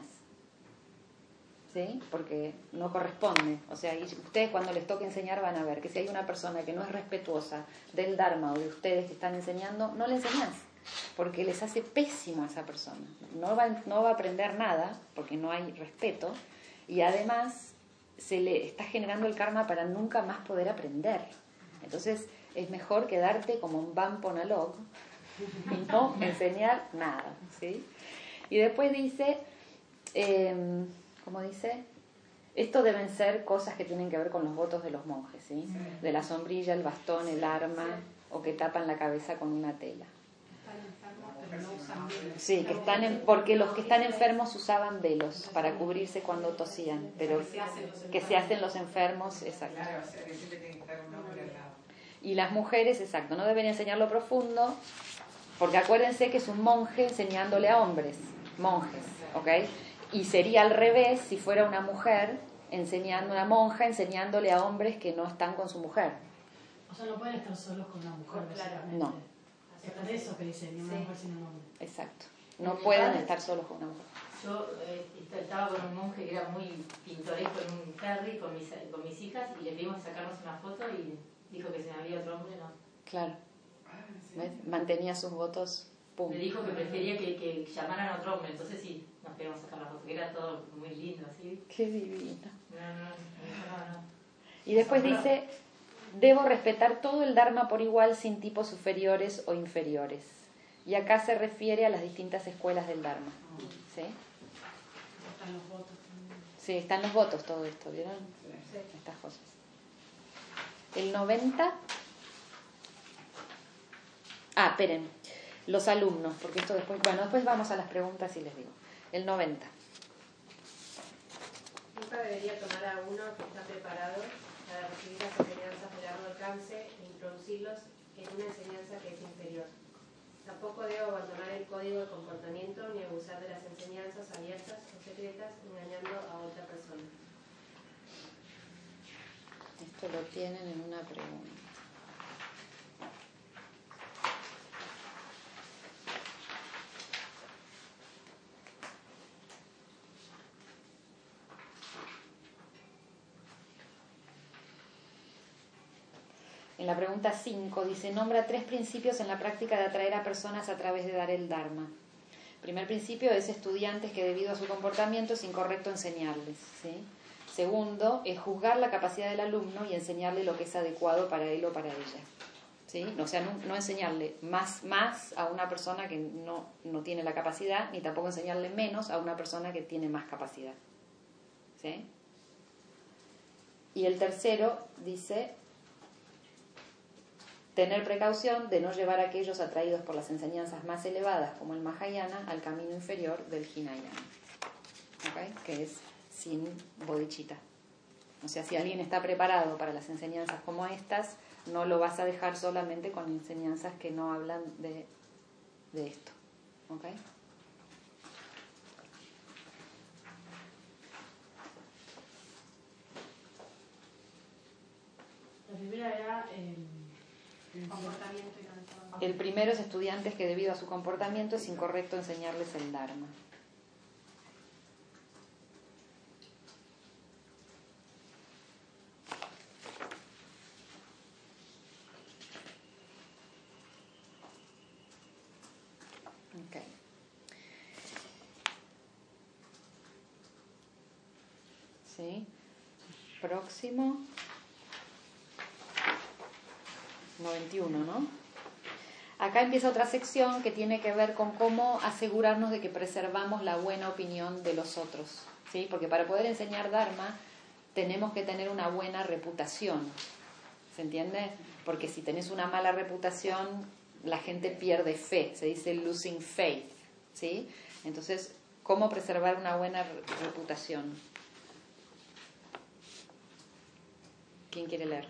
¿sí? Porque no corresponde. O sea, y ustedes cuando les toque enseñar van a ver que si hay una persona que no es respetuosa del Dharma o de ustedes que están enseñando, no le enseñás, porque les hace pésimo a esa persona. No va, no va a aprender nada porque no hay respeto, y además se le está generando el karma para nunca más poder aprender. Entonces es mejor quedarte como un vamponalog y no enseñar nada, ¿sí? Y después dice, eh, ¿cómo dice? Esto deben ser cosas que tienen que ver con los votos de los monjes, ¿sí? De la sombrilla, el bastón, el arma, o que tapan la cabeza con una tela. Están enfermos, pero no usan velos. Sí, que están en, porque los que están enfermos usaban velos para cubrirse cuando tosían, pero que se hacen los enfermos, exacto. Claro, o sea, que siempre tiene que estar un hombre al lado. Y las mujeres, exacto, no deben enseñar lo profundo, porque acuérdense que es un monje enseñándole a hombres, monjes, ¿ok? Y sería al revés si fuera una mujer enseñando, una monja enseñándole a hombres que no están con su mujer. O sea, no pueden estar solos con una mujer, básicamente. No. Es por eso que dicen, ni una Sí. mujer sin un hombre. Exacto. No pueden estar solos con una mujer. Yo eh, estaba con un monje que era muy pintoresco en un ferry con mis, con mis hijas y le pedimos sacarnos una foto y dijo que si no había otro hombre, no. Claro. ¿Ves? Mantenía sus votos. Pum. Me dijo que prefería que, que llamaran a otro hombre, entonces sí, nos queríamos sacar la foto, que era todo muy lindo, ¿sí? Qué divino. No, no, no, no. Y después dice, debo respetar todo el Dharma por igual sin tipos superiores o inferiores. Y acá se refiere a las distintas escuelas del Dharma. ¿Sí? Están los votos también. Sí, están los votos, todo esto, ¿vieron? Sí. Estas cosas. El noventa. Ah, esperen. Los alumnos, porque esto después... Bueno, después vamos a las preguntas y les digo. El noventa. Nunca debería tomar a uno que está preparado para recibir las enseñanzas de largo alcance e introducirlos en una enseñanza que es inferior. Tampoco debo abandonar el código de comportamiento ni abusar de las enseñanzas abiertas o secretas engañando a otra persona. Esto lo tienen en una pregunta. En la pregunta cinco dice, nombra tres principios en la práctica de atraer a personas a través de dar el Dharma. Primer principio es estudiantes que debido a su comportamiento es incorrecto enseñarles, ¿sí? Segundo, es juzgar la capacidad del alumno y enseñarle lo que es adecuado para él o para ella, ¿sí? ¿sí? O sea, no, no enseñarle más, más a una persona que no, no tiene la capacidad, ni tampoco enseñarle menos a una persona que tiene más capacidad. ¿Sí? Y el tercero dice, tener precaución de no llevar a aquellos atraídos por las enseñanzas más elevadas, como el Mahayana, al camino inferior del Hinayana. ¿Okay? Que es sin bodhicitta. O sea, si alguien está preparado para las enseñanzas como estas, no lo vas a dejar solamente con enseñanzas que no hablan de, de esto. ¿Ok? La primera era eh, el comportamiento y la... El primero es estudiantes que debido a su comportamiento es incorrecto enseñarles el Dharma. Okay. Sí. Próximo. noventa y uno, ¿no? Acá empieza otra sección que tiene que ver con cómo asegurarnos de que preservamos la buena opinión de los otros, ¿sí? Porque para poder enseñar Dharma tenemos que tener una buena reputación, ¿se entiende? Porque si tenés una mala reputación, la gente pierde fe, se dice losing faith, ¿sí? Entonces, ¿cómo preservar una buena reputación? ¿Quién quiere leer?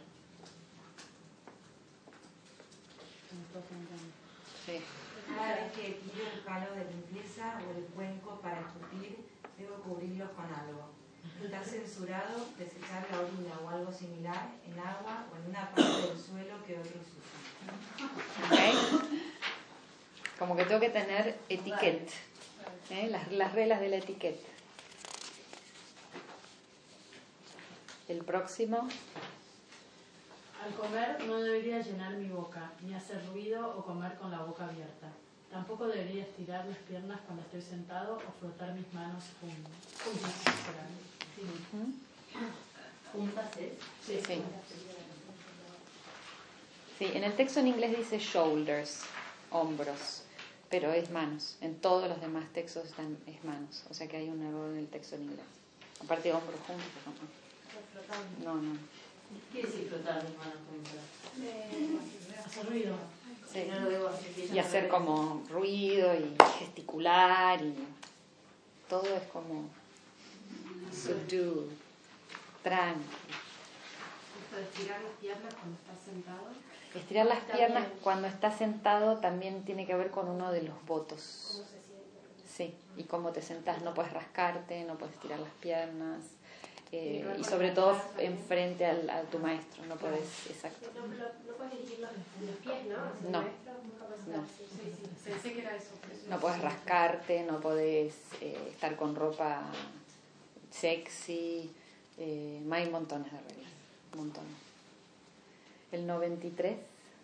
Sí. Cada vez que tiro el palo de limpieza o el cuenco para escupir, debo cubrirlo con algo. Está censurado desechar la orina o algo similar en agua o en una parte del suelo que otros usan. Okay. Como que tengo que tener etiqueta, ¿eh? las, las reglas de la etiqueta. El próximo. Al comer no debería llenar mi boca, ni hacer ruido o comer con la boca abierta. Tampoco debería estirar las piernas cuando estoy sentado o frotar mis manos juntas. juntas, ¿eh? Sí, sí. Sí, en el texto en inglés dice shoulders, hombros, pero es manos. En todos los demás textos están, es manos. O sea que hay un error en el texto en inglés. Aparte de hombros juntos, no. No, no. ¿Qué decir frotar mis manos juntas? Hacer ruido. Sí. No lo debo hacer. Y hacer como ruido y gesticular y todo es como subdue, tranqui. Esto de estirar las piernas cuando estás sentado. Estirar las piernas cuando estás sentado también tiene que ver con uno de los votos. ¿Cómo se siente? Sí, y cómo te sentás, no puedes rascarte, no puedes estirar las piernas. Eh, y sobre todo enfrente al, a tu maestro, no puedes, exacto. No, no, no puedes dirigir los, los pies, ¿no? Hacia No, el maestro, nunca no. Sí, sí, pensé que era eso. eso No puedes rascarte, no puedes eh, estar con ropa sexy, eh, hay montones de reglas, montones. El noventa y tres.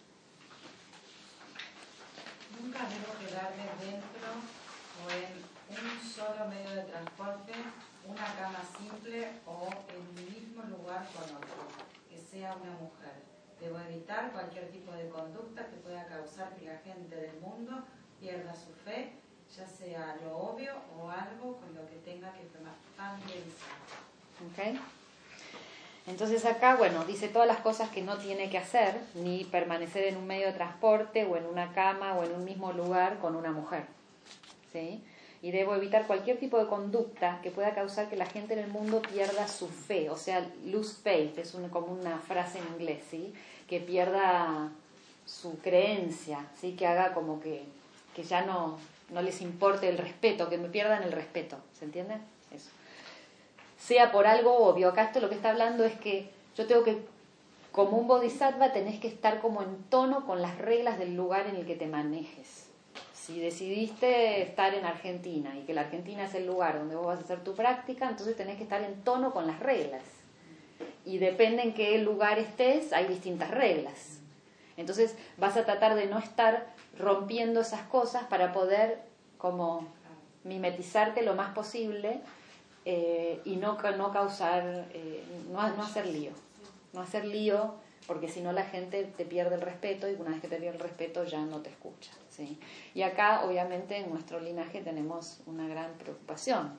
Nunca debo quedarme dentro o en un solo medio de transporte, una cama simple o en el mismo lugar con otro, que sea una mujer. Debo evitar cualquier tipo de conducta que pueda causar que la gente del mundo pierda su fe, ya sea lo obvio o algo con lo que tenga que familiarizar. Okay. Entonces acá, bueno, dice todas las cosas que no tiene que hacer, ni permanecer en un medio de transporte o en una cama o en un mismo lugar con una mujer, ¿sí? Y debo evitar cualquier tipo de conducta que pueda causar que la gente en el mundo pierda su fe, o sea, lose faith, es un, como una frase en inglés, ¿sí? Que pierda su creencia, ¿sí? Que haga como que, que ya no, no les importe el respeto, que me pierdan el respeto, ¿se entiende? Eso. Sea por algo obvio, acá esto lo que está hablando es que yo tengo que, como un bodhisattva, tenés que estar como en tono con las reglas del lugar en el que te manejes. Si decidiste estar en Argentina y que la Argentina es el lugar donde vos vas a hacer tu práctica, entonces tenés que estar en tono con las reglas. Y depende en qué lugar estés, hay distintas reglas. Entonces vas a tratar de no estar rompiendo esas cosas para poder como mimetizarte lo más posible eh, y no, no causar, eh, no, no hacer lío. No hacer lío porque si no la gente te pierde el respeto y una vez que te pierde el respeto ya no te escucha, ¿sí? Y acá obviamente en nuestro linaje tenemos una gran preocupación,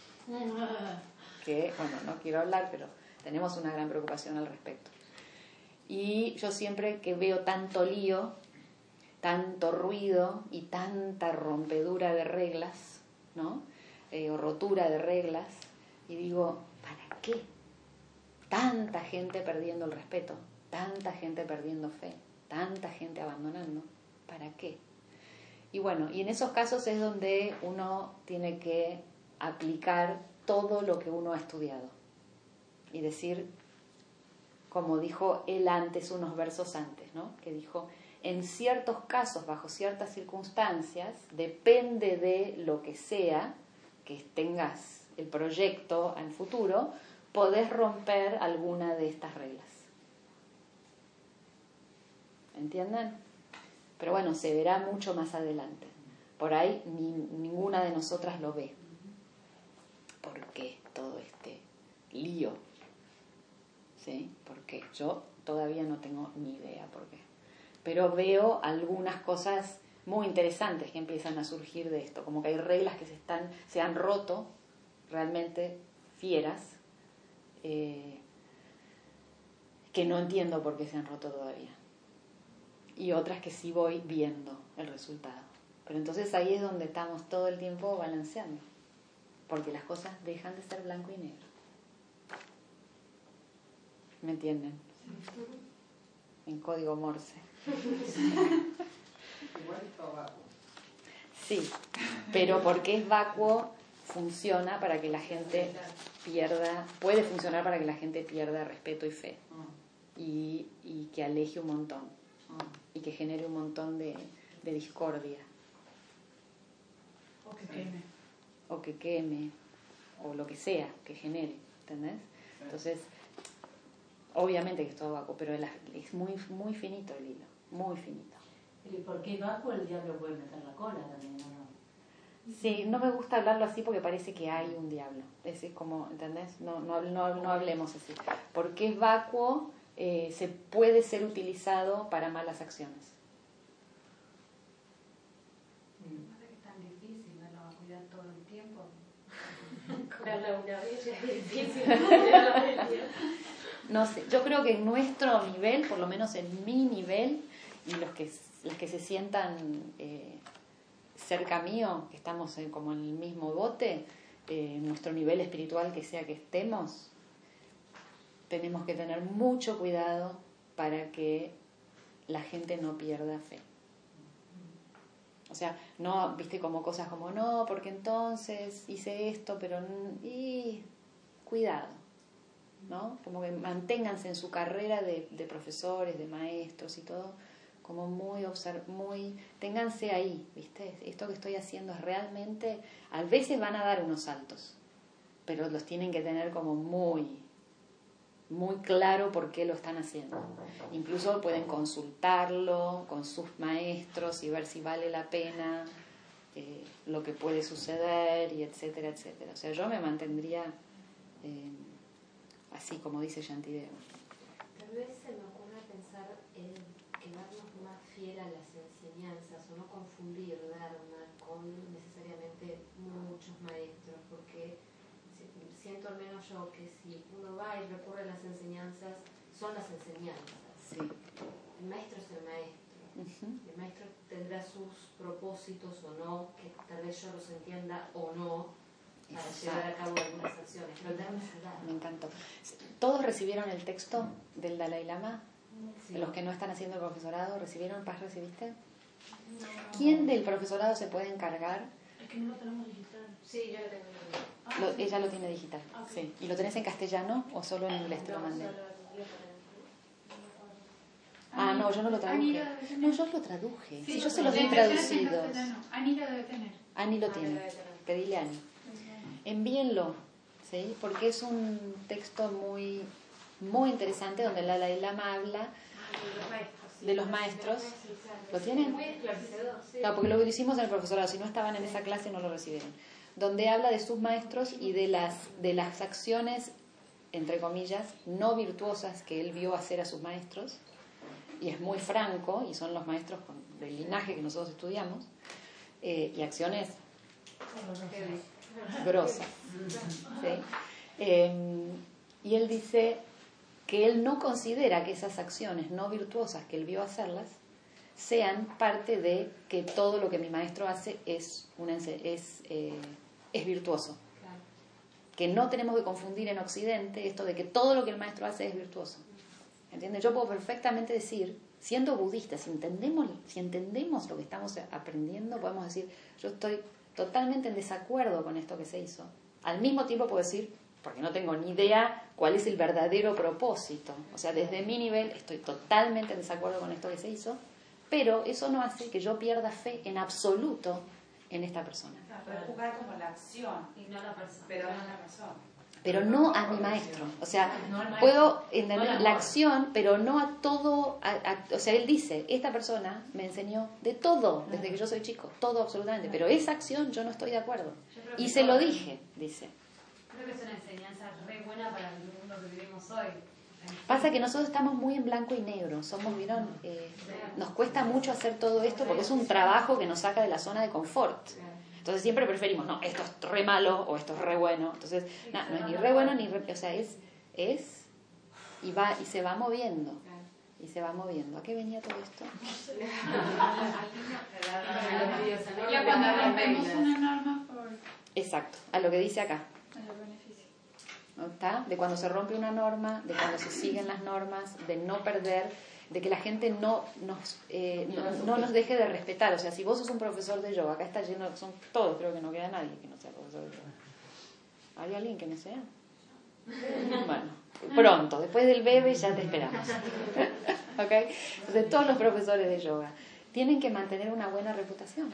que bueno, no quiero hablar, pero tenemos una gran preocupación al respecto. Y yo siempre que veo tanto lío, tanto ruido y tanta rompedura de reglas, ¿no? Eh, o rotura de reglas, y digo, ¿para qué? Tanta gente perdiendo el respeto, tanta gente perdiendo fe, tanta gente abandonando, ¿para qué? Y bueno, y en esos casos es donde uno tiene que aplicar todo lo que uno ha estudiado y decir, como dijo él antes, unos versos antes, ¿no? Que dijo, en ciertos casos, bajo ciertas circunstancias, depende de lo que sea, que tengas el proyecto en futuro, podés romper alguna de estas reglas. ¿Entienden? Pero bueno, se verá mucho más adelante. Por ahí ni, ninguna de nosotras lo ve. ¿Por qué todo este lío? ¿Sí? ¿Por qué? Yo todavía no tengo ni idea por qué. Pero veo algunas cosas muy interesantes que empiezan a surgir de esto. Como que hay reglas que se, están, se han roto, realmente fieras, eh, que no entiendo por qué se han roto todavía. Y otras que sí voy viendo el resultado. Pero entonces ahí es donde estamos todo el tiempo balanceando. Porque las cosas dejan de ser blanco y negro. ¿Me entienden? Sí. En código Morse. Igual está vacuo. Sí, pero porque es vacuo funciona para que la gente pierda, puede funcionar para que la gente pierda respeto y fe. Y, y que aleje un montón. Y que genere un montón de, de discordia. O que queme. O que queme. O lo que sea que genere. ¿Entendés? Entonces, obviamente que es todo vacuo, pero es muy, muy finito el hilo. Muy finito. ¿Y por qué vacuo el diablo puede meter la cola también, o no? Sí, no me gusta hablarlo así porque parece que hay un diablo. Es como, ¿entendés? No, no, no, no hablemos así. Porque es vacuo, eh, se puede ser utilizado para malas acciones. No sé que es tan difícil, no lo va a cuidar todo el tiempo. Curarla una vez ya es difícil. Curarla todo el tiempo. No sé, yo creo que en nuestro nivel, por lo menos en mi nivel, y los que, los que se sientan eh, cerca mío, que estamos en, como en el mismo bote, eh, nuestro nivel espiritual que sea que estemos, tenemos que tener mucho cuidado para que la gente no pierda fe. O sea, no, viste, como cosas como, no, porque entonces hice esto, pero... Y cuidado, ¿no? Como que manténganse en su carrera de, de profesores, de maestros y todo, como muy, observ- muy, ténganse ahí, ¿viste? Esto que estoy haciendo es realmente, a veces van a dar unos saltos, pero los tienen que tener como muy, muy claro por qué lo están haciendo. Incluso pueden consultarlo con sus maestros y ver si vale la pena eh, lo que puede suceder, y etcétera, etcétera. O sea, yo me mantendría eh, así como dice Shantideva. Tal vez se me ocurre pensar en quedarnos más fiel a las enseñanzas o no confundir Dharma con necesariamente muchos maestros, porque siento al menos yo que si uno va y recurre a las enseñanzas, son las enseñanzas. Sí. El maestro es el maestro. Uh-huh. El maestro tendrá sus propósitos o no, que tal vez yo los entienda o no, para Exacto. llevar a cabo algunas acciones. Pero el Dharma es el Dharma. Me encantó. ¿Todos recibieron el texto del Dalai Lama? Sí. Los que no están haciendo el profesorado, ¿recibieron? ¿Paz recibiste? No. ¿Quién del profesorado se puede encargar? Es que no lo tenemos digital. Sí, yo lo tengo digital. Ah, lo, sí. Ella lo tiene digital. Okay. Sí. ¿Y lo tenés en castellano o solo en inglés te lo mandé? No, solo Ah, no, yo no lo traduje. No, yo lo traduje. Sí, sí, yo se los di traducidos. Ani lo debe tener. Ani lo tiene. Pedile a Ani. Envíenlo, ¿sí? Porque es un texto muy, muy interesante donde el Dalai Lama habla de los maestros. ¿Lo tienen? Claro, porque lo hicimos en el profesorado. Si no estaban en esa clase no lo recibieron. Donde habla de sus maestros y de las, de las acciones entre comillas, no virtuosas que él vio hacer a sus maestros, y es muy franco, y son los maestros con, del linaje que nosotros estudiamos, eh, y acciones grosas. ¿Sí? Eh, y él dice que él no considera que esas acciones no virtuosas que él vio hacerlas sean parte de que todo lo que mi maestro hace es, una, es, eh, es virtuoso. Claro. Que no tenemos que confundir en Occidente esto de que todo lo que el maestro hace es virtuoso. ¿Entiendes? Yo puedo perfectamente decir, siendo budistas, si entendemos, si entendemos lo que estamos aprendiendo, podemos decir, yo estoy totalmente en desacuerdo con esto que se hizo. Al mismo tiempo puedo decir, porque no tengo ni idea cuál es el verdadero propósito. O sea, desde mi nivel estoy totalmente en desacuerdo con esto que se hizo, pero eso no hace que yo pierda fe en absoluto en esta persona. Pero jugar como la acción y no la persona. Pero no la persona. Pero no a mi maestro. O sea, puedo entender la acción, pero no a todo. A, a, o sea, él dice, esta persona me enseñó de todo, desde que yo soy chico, todo absolutamente. Pero esa acción yo no estoy de acuerdo. Y se lo dije, dice. Creo que es una enseñanza re buena para el mundo que vivimos hoy. Pasa que nosotros estamos muy en blanco y negro, somos, ¿vieron? Eh, nos cuesta mucho hacer todo esto porque es un trabajo que nos saca de la zona de confort. Entonces siempre preferimos, no, esto es re malo o esto es re bueno. Entonces, no, no es ni re bueno ni re... O sea, es, es y va y se va moviendo. Y se va moviendo. ¿A qué venía todo esto? Ya cuando rompemos una norma por... Exacto, a lo que dice acá. ¿No está? De cuando se rompe una norma, de cuando se siguen las normas, de no perder, de que la gente no nos, eh, no, no nos deje de respetar. O sea, si vos sos un profesor de yoga, acá está lleno, son todos, creo que no queda nadie que no sea profesor de yoga. ¿Hay alguien que no sea? Bueno, pronto, después del bebé ya te esperamos. ¿Ok? Entonces, todos los profesores de yoga tienen que mantener una buena reputación.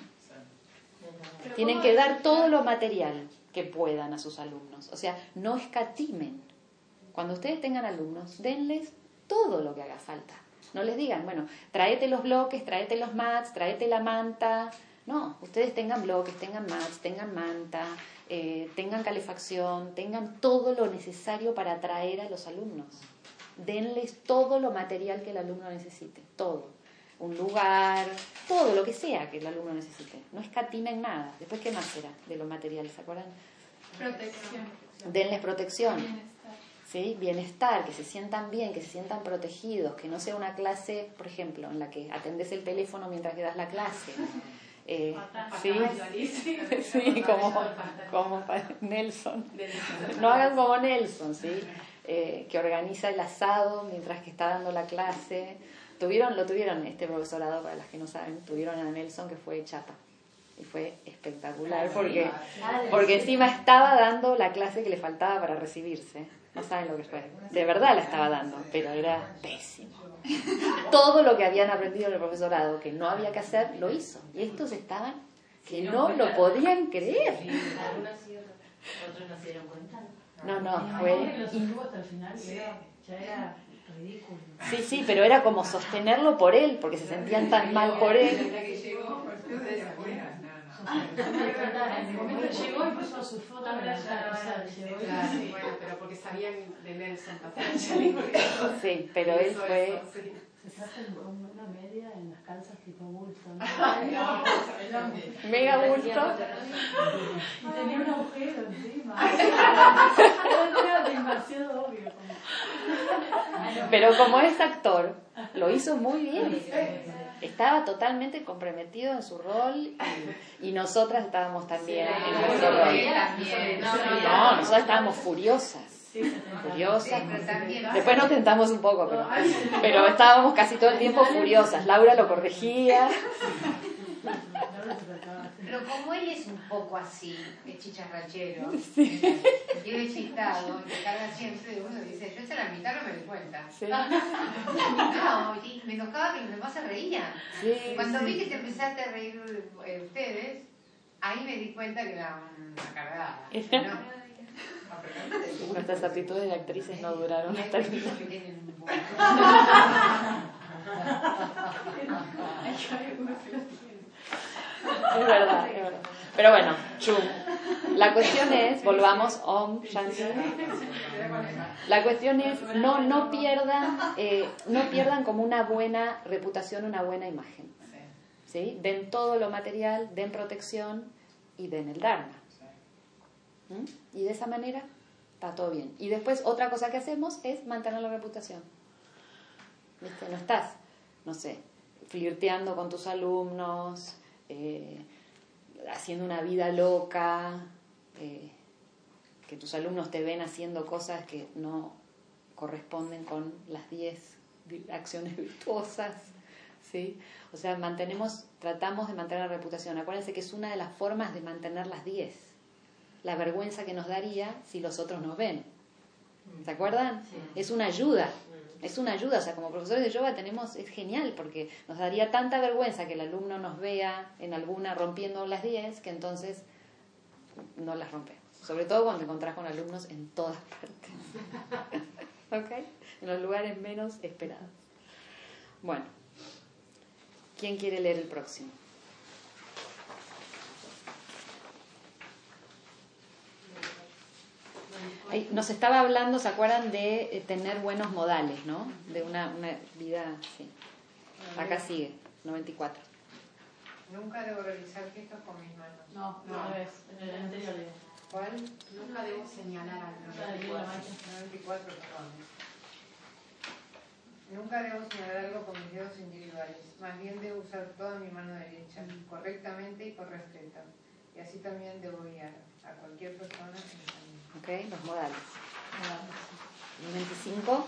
Tienen que dar todo lo material que puedan a sus alumnos. O sea, no escatimen. Cuando ustedes tengan alumnos, denles todo lo que haga falta. No les digan, bueno, tráete los bloques, tráete los mats, tráete la manta. No, ustedes tengan bloques, tengan mats, tengan manta, eh, tengan calefacción, tengan todo lo necesario para atraer a los alumnos. Denles todo lo material que el alumno necesite, todo. Un lugar, todo lo que sea que el alumno necesite. No escatimen nada. Después, ¿qué más será de lo material? ¿Se acuerdan? Protección. Denles protección. Bienestar. ¿Sí? Bienestar, que se sientan bien, que se sientan protegidos, que no sea una clase, por ejemplo, en la que atendes el teléfono mientras que das la clase. Eh, ¿sí? Sí, como, como Nelson. No hagan como Nelson, ¿sí? Eh, que organiza el asado mientras que está dando la clase. Tuvieron, lo tuvieron este profesorado, para las que no saben, tuvieron a Nelson, que fue chapa. Y fue espectacular porque, porque encima estaba dando la clase que le faltaba para recibirse. No saben lo que fue. De verdad la estaba dando, pero era pésimo. Todo lo que habían aprendido en el profesorado que no había que hacer, lo hizo. Y estos estaban que no lo podían creer. Otros no se dieron cuenta. No, no, fue... Los sostuvo hasta el final, ya era ridículo. Sí, sí, pero era como sostenerlo por él, porque se sentían tan mal por él. En el momento llegó y puso su foto en la sala. Bueno, pero porque sabían de Nelson. Sí, pero él fue... Se trata de una media en las calzas tipo bulto, ¿no? Mega bulto. Y tenía un agujero encima. Era demasiado obvio. Pero como es actor, lo hizo muy bien. Estaba totalmente comprometido en su rol y, y nosotras estábamos también en nuestro rol. No, nosotras estábamos furiosas. Furiosas. Después nos tentamos un poco, pero, pero estábamos casi todo el tiempo furiosas. Laura lo corregía. Pero como él es un poco así, de chicharrachero, Sí. y es chistado, que carga siempre, uno dice, yo hice la mitad no me di cuenta. Sí. No, y me enojaba que los demás se reían. Sí, Cuando sí. vi que te empezaste a reír eh, ustedes, ahí me di cuenta que era una cargada. ¿no? Nuestras aptitudes de actrices no duraron hasta el final. Es verdad, es verdad. Pero bueno, chum. La cuestión es, volvamos, Om Shanti. La cuestión es, no, no pierdan, eh, no pierdan como una buena reputación, una buena imagen. ¿Sí? Den todo lo material, den protección y den el Dharma. ¿Mm? Y de esa manera está todo bien. Y después otra cosa que hacemos es mantener la reputación. ¿Viste? No estás, no sé, flirteando con tus alumnos, eh, haciendo una vida loca, eh, que tus alumnos te ven haciendo cosas que no corresponden con las diez acciones virtuosas, ¿sí? O sea, mantenemos, tratamos de mantener la reputación. Acuérdense que es una de las formas de mantener las diez. La vergüenza que nos daría si los otros nos ven. ¿Se acuerdan? Sí. Es una ayuda. Es una ayuda. O sea, como profesores de yoga tenemos, es genial, porque nos daría tanta vergüenza que el alumno nos vea en alguna rompiendo las diez, que entonces no las rompemos. Sobre todo cuando te encontrás con alumnos en todas partes. ¿Ok? En los lugares menos esperados. Bueno. ¿Quién quiere leer el próximo? Ahí nos estaba hablando, ¿se acuerdan? De eh, tener buenos modales, ¿no? De una, una vida, sí. Acá sigue, noventa y cuatro. Nunca debo realizar gestos con mis manos. No, no, no es, en el anterior. ¿Cuál? Nunca debo señalar algo. noventa y cuatro, perdón. Nunca debo señalar algo con mis dedos individuales, más bien debo usar toda mi mano derecha, correctamente y con respeto. Y así también debo guiar a cualquier persona en el camino. Ok, los modales. veinticinco.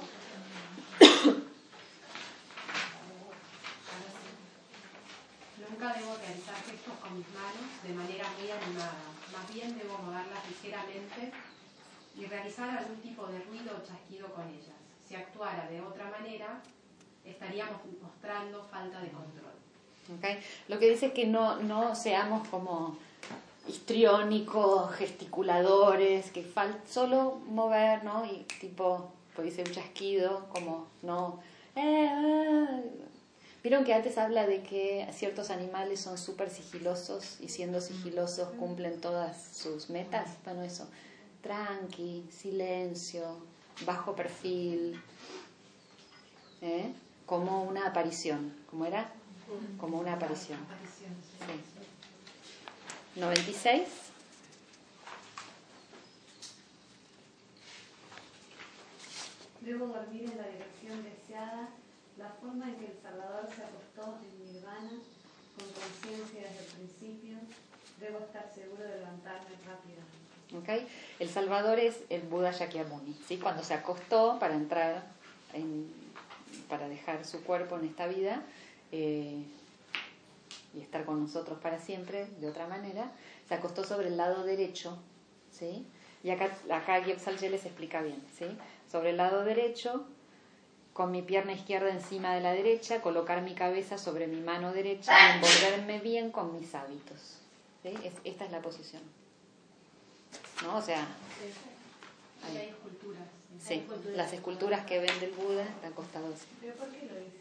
Nunca debo realizar gestos con mis manos de manera muy animada, más bien debo moverlas ligeramente y realizar algún tipo de ruido o chasquido con ellas. Si actuara de otra manera, estaríamos mostrando falta de control. Okay. Lo que dice es que no, no seamos como histriónicos, gesticuladores, que falta solo mover, ¿no? Y tipo, puede ser un chasquido, como no... Eh, eh. Vieron que antes habla de que ciertos animales son súper sigilosos y siendo sigilosos cumplen todas sus metas. Bueno, eso, tranqui, silencio, bajo perfil, ¿eh? Como una aparición. ¿Cómo era? Como una aparición. Sí. noventa y seis. Debo dormir en la dirección deseada, la forma en que el Salvador se acostó en Nirvana, con conciencia desde el principio. Debo estar seguro de levantarme rápidamente. Okay. El Salvador es el Buda Shakyamuni, ¿sí? Cuando se acostó para entrar, en, para dejar su cuerpo en esta vida eh, y estar con nosotros para siempre, de otra manera, se acostó sobre el lado derecho, ¿sí? Y acá, acá Gyaltsab les explica bien, ¿sí? Sobre el lado derecho, con mi pierna izquierda encima de la derecha, colocar mi cabeza sobre mi mano derecha y envolverme bien con mis hábitos, ¿sí? Es, esta es la posición, ¿no? O sea, hay, hay esculturas. Sí, esculturas. Las esculturas que ven del Buda están acostados así. ¿Pero por qué lo dice?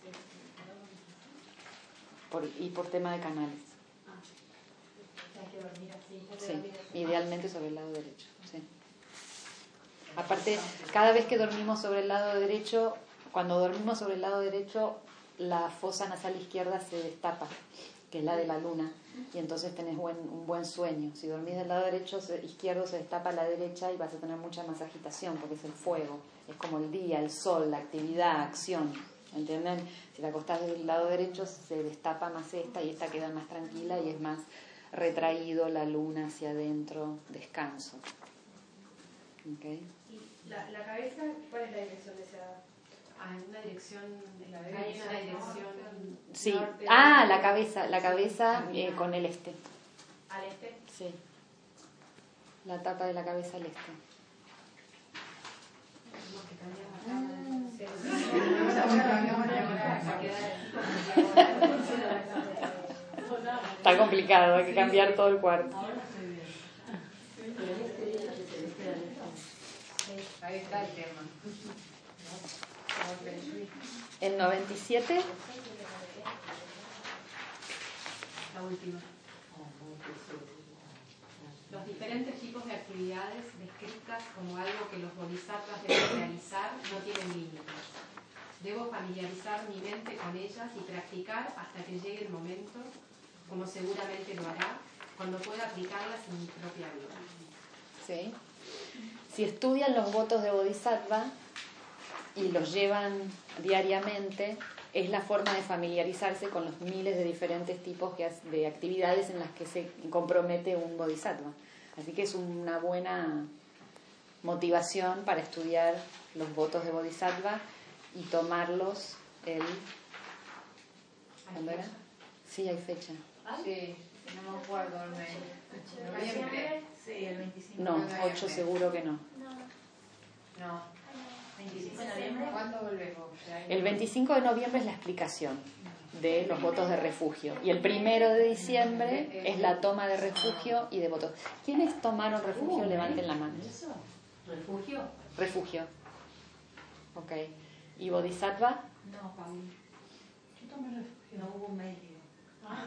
Por, y por tema de canales. Ah. Hay que dormir así. Hay que Sí, dormir así. idealmente sobre el lado derecho. Sí. Aparte, cada vez que dormimos sobre el lado derecho, cuando dormimos sobre el lado derecho, la fosa nasal izquierda se destapa, que es la de la luna, y entonces tenés buen, un buen sueño. Si dormís del lado derecho, se, izquierdo se destapa a la derecha y vas a tener mucha más agitación, porque es el fuego, es como el día, el sol, la actividad, acción, ¿entienden? Si te acostás del lado derecho, se destapa más esta y esta queda más tranquila y es más retraído, la luna hacia adentro, descanso. ¿Okay? ¿Y la, la cabeza, cuál es la dirección deseada? Ah, en una dirección, la hay una dirección. Sí. Norte, Ah, norte. la cabeza, la cabeza eh, con el este. ¿Al este? Sí. La tapa de la cabeza al este. Está complicado, hay que cambiar todo el cuarto. Ahí está el tema. El noventa y siete. La última. Los diferentes tipos de actividades descritas como algo que los bodhisattvas deben realizar no tienen límites. Debo familiarizar mi mente con ellas y practicar hasta que llegue el momento, como seguramente lo hará, cuando pueda aplicarlas en mi propia vida. ¿Sí? Si estudian los votos de bodhisattva y los llevan diariamente, es la forma de familiarizarse con los miles de diferentes tipos de actividades en las que se compromete un bodhisattva. Así que es una buena motivación para estudiar los votos de bodhisattva y tomarlos el... ¿Cuándo era? Sí, hay fecha. Sí, no me acuerdo el mail. ¿Noviembre? Sí, el veinticinco No, de noviembre. ocho seguro que no. No. veinticinco de noviembre. ¿Cuándo volvemos? El veinticinco de noviembre es la explicación de los votos de refugio. Y el primero de diciembre es la toma de refugio y de votos. ¿Quiénes tomaron refugio? Levanten la mano. ¿Refugio? Refugio. Ok. ¿Y bodhisattva? No, Pablo. Yo tomé refugio. No hubo medio. Ah,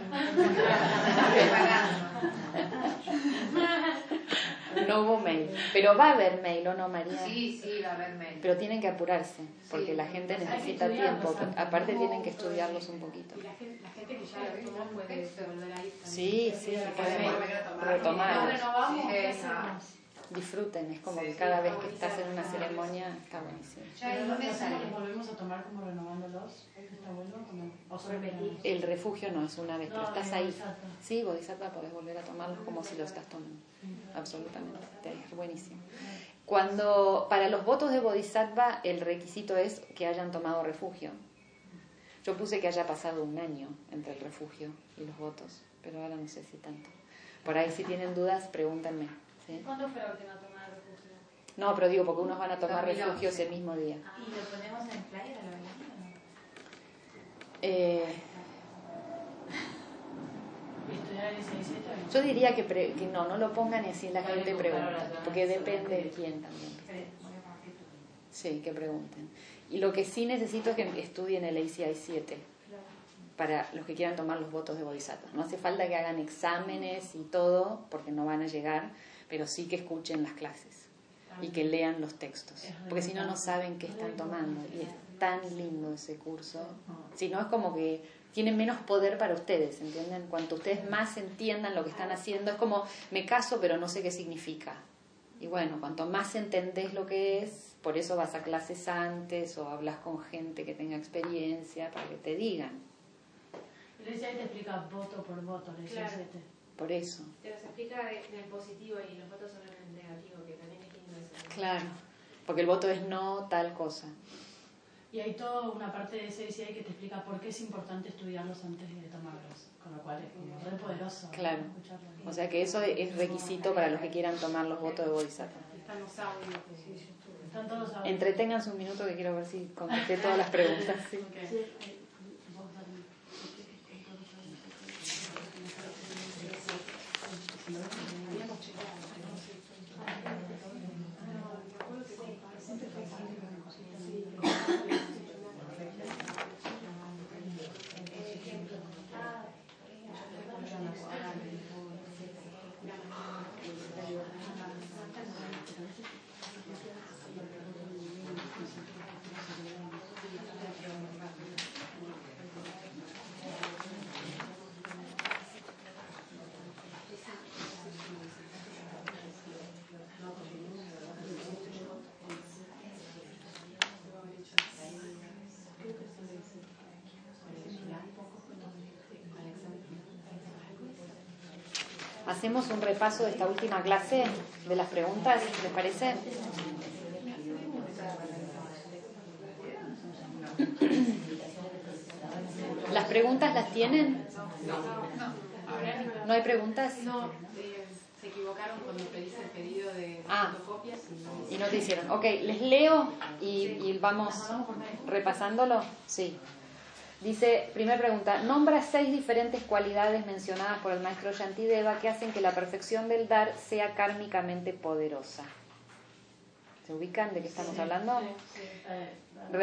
no hubo mail. Pero va a haber mail, ¿o no, María? Sí, sí, va a haber mail. Pero tienen que apurarse, porque la gente necesita tiempo. Aparte tienen que estudiarlos un poquito. Y la gente, la gente que ya lo tomó puede volver a ir también. Sí, sí, pueden retomar. Disfruten, es como que cada vez que estás en una ceremonia está buenísimo. ¿Pero los que volvemos a tomar como renovándolos? ¿Está bueno? ¿O repetir? El refugio no es una vez, pero No, estás el ahí. bodhisattva. Sí, bodhisattva podés volver a tomarlos como si lo estás tomando. Absolutamente, es buenísimo. Cuando, para los votos de bodhisattva, el requisito es que hayan tomado refugio. Yo puse que haya pasado un año entre el refugio y los votos, pero ahora no sé si tanto. Por ahí, si tienen dudas, pregúntenme. ¿Sí? ¿Cuándo fue la última toma de refugio? No, pero digo, porque unos van a tomar refugio ese mismo día. ¿Y lo ponemos en flyer a la verdad? Eh, ¿Y estudiar el I C I siete? yo diría que, pre, que no, no lo pongan y así la gente pregunta, porque depende de quién también. Sí, que pregunten. Y lo que sí necesito es que estudien el A C I siete para los que quieran tomar los votos de bodhisattva. No hace falta que hagan exámenes y todo, porque no van a llegar, pero sí que escuchen las clases y que lean los textos, porque si no, no saben qué están tomando. Y es tan lindo ese curso. Si no, es como que tienen menos poder para ustedes, ¿entienden? Cuanto ustedes más entiendan lo que están haciendo, es como, me caso, pero no sé qué significa. Y bueno, cuanto más entendés lo que es, por eso vas a clases antes o hablas con gente que tenga experiencia para que te digan. Y le decía que te explica voto por voto, le decía Claro. Por eso. Te los explica en el positivo y los votos son en el negativo, que también es lindo eso. Claro, porque el voto es no tal cosa. Y hay toda una parte de ese I C I que te explica por qué es importante estudiarlos antes de tomarlos, con lo cual es como re poderoso. Claro. ¿no? Escucharlo. O sea que eso es requisito para los que quieran tomar los votos de bodhisattva. Están los audios. Están todos ahora. Entreténganse un minuto que quiero ver si contesté todas las preguntas. Sí. Sí. Hacemos un repaso de esta última clase de las preguntas, ¿les parece? ¿Las preguntas las tienen? ¿No hay preguntas? No, eh, se equivocaron cuando pediste el pedido de Ah. fotocopias y no Y no te hicieron. Ok, les leo y, y vamos repasándolo. Sí. Dice, primera pregunta, nombra seis diferentes cualidades mencionadas por el maestro Shantideva que hacen que la perfección del dar sea kármicamente poderosa. ¿Se ubican de qué estamos hablando?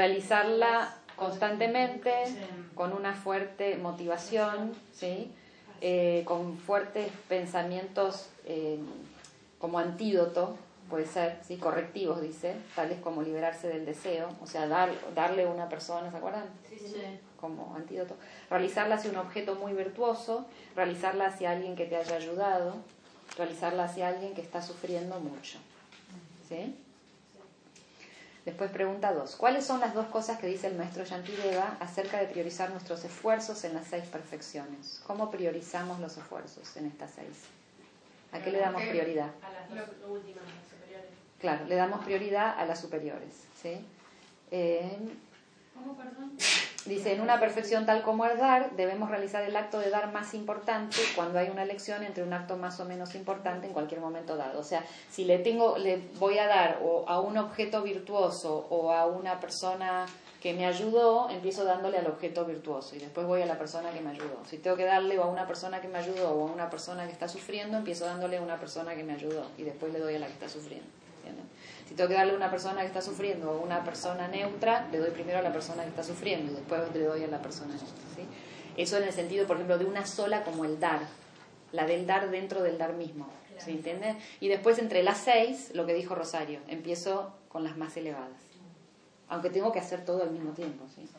Realizarla constantemente, con una fuerte motivación, ¿sí? eh, con fuertes pensamientos eh, como antídoto, puede ser, ¿sí? Correctivos, dice, tales como liberarse del deseo, o sea, dar, darle a una persona, ¿se acuerdan? Sí, sí. Como antídoto. Realizarla hacia un objeto muy virtuoso, realizarla hacia alguien que te haya ayudado, realizarla hacia alguien que está sufriendo mucho. ¿Sí? Después pregunta dos. ¿Cuáles son las dos cosas que dice el maestro Shantideva acerca de priorizar nuestros esfuerzos en las seis perfecciones? ¿Cómo priorizamos los esfuerzos en estas seis? ¿A qué le damos prioridad? A las dos últimas, las superiores. Claro, le damos prioridad a las superiores. ¿Sí? Eh, ¿Cómo, perdón? Dice, en una perfección tal como el dar, debemos realizar el acto de dar más importante cuando hay una elección entre un acto más o menos importante en cualquier momento dado. O sea, si le tengo, le voy a dar o a un objeto virtuoso o a una persona que me ayudó, empiezo dándole al objeto virtuoso y después voy a la persona que me ayudó. Si tengo que darle o a una persona que me ayudó o a una persona que está sufriendo, empiezo dándole a una persona que me ayudó y después le doy a la que está sufriendo. ¿Entienden? Si tengo que darle a una persona que está sufriendo o a una persona neutra, le doy primero a la persona que está sufriendo y después le doy a la persona neutra. ¿Sí? Eso en el sentido, por ejemplo, de una sola como el dar, la del dar dentro del dar mismo. ¿Se entiende? Y después entre las seis, lo que dijo Rosario, empiezo con las más elevadas. Aunque tengo que hacer todo al mismo tiempo. ¿Sí?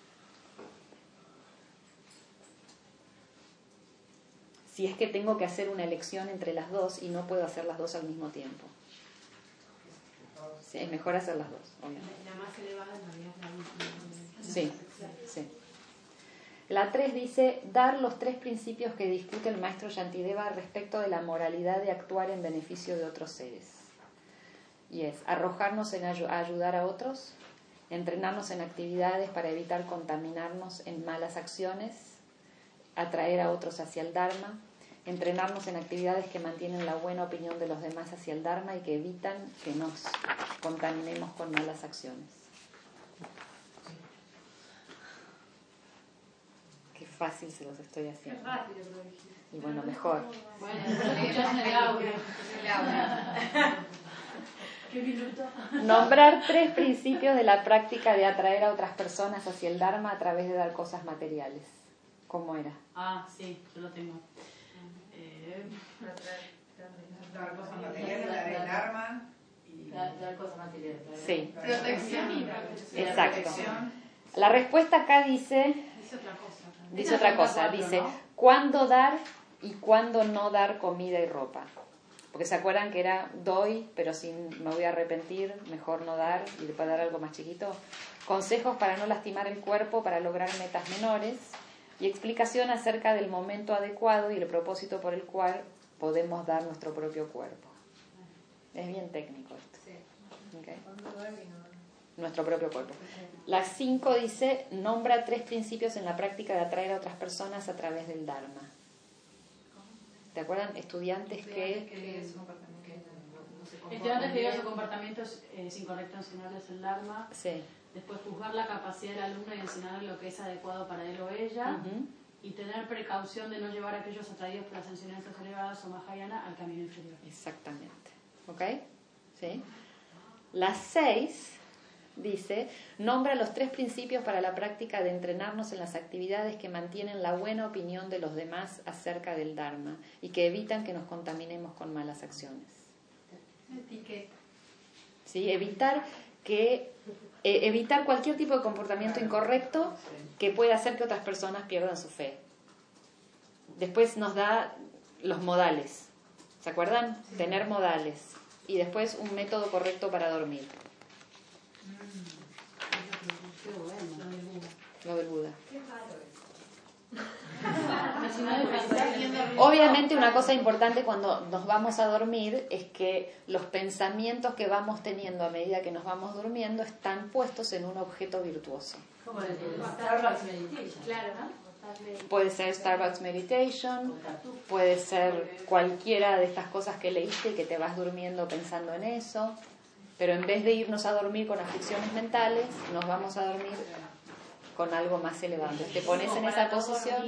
Si es que tengo que hacer una elección entre las dos y no puedo hacer las dos al mismo tiempo. Sí, es mejor hacer las dos, obviamente. La más elevada en realidad es la última. Sí, sí. La tres dice, dar los tres principios que discute el maestro Shantideva respecto de la moralidad de actuar en beneficio de otros seres. Y es arrojarnos en ay- a ayudar a otros, entrenarnos en actividades para evitar contaminarnos en malas acciones, atraer a otros hacia el Dharma, entrenarnos en actividades que mantienen la buena opinión de los demás hacia el Dharma y que evitan que nos contaminemos con malas acciones. Qué fácil se los estoy haciendo. Qué rápido lo dijiste. Y bueno, mejor. Bueno, después lo escuchás en el audio. ¿Qué minuto? Nombrar tres principios de la práctica de atraer a otras personas hacia el Dharma a través de dar cosas materiales. ¿Cómo era? Ah, sí, yo lo tengo. Eh, Dar cosas materiales, la del Dharma y dar cosas materiales. Sí. Protección y protección. Exacto. La respuesta acá dice, Dice otra cosa. dice otra cosa, dice cuándo dar y cuándo no dar comida y ropa. Porque se acuerdan que era doy, pero si me voy a arrepentir, mejor no dar y después dar algo más chiquito. Consejos para no lastimar el cuerpo para lograr metas menores. Y explicación acerca del momento adecuado y el propósito por el cual podemos dar nuestro propio cuerpo. Es bien técnico esto. ¿Okay? Nuestro propio cuerpo. La cinco dice, nombra tres principios en la práctica de atraer a otras personas a través del Dharma. ¿Te acuerdan? Estudiantes que... Estudiantes que digan su comportamiento es incorrecto enseñarles el Dharma. Sí. Después juzgar la capacidad del alumno y enseñarle lo que es adecuado para él o ella. Uh-huh. Y tener precaución de no llevar a aquellos atraídos por las enseñanzas elevadas o Mahayana al camino inferior. Exactamente. ¿Ok? ¿Sí? La seis dice, nombra los tres principios para la práctica de entrenarnos en las actividades que mantienen la buena opinión de los demás acerca del Dharma y que evitan que nos contaminemos con malas acciones. ¿Sí? Evitar que eh, evitar cualquier tipo de comportamiento incorrecto que pueda hacer que otras personas pierdan su fe. Después nos da los modales, ¿se acuerdan? Sí. Tener modales y después un método correcto para dormir. Lo del Buda. Obviamente una cosa importante cuando nos vamos a dormir es que los pensamientos que vamos teniendo a medida que nos vamos durmiendo están puestos en un objeto virtuoso. Como el Starbucks Meditation. Claro, puede ser Starbucks Meditation, puede ser cualquiera de estas cosas que leíste y que te vas durmiendo pensando en eso, pero en vez de irnos a dormir con aflicciones mentales, nos vamos a dormir con algo más elevado. Te pones en esa posición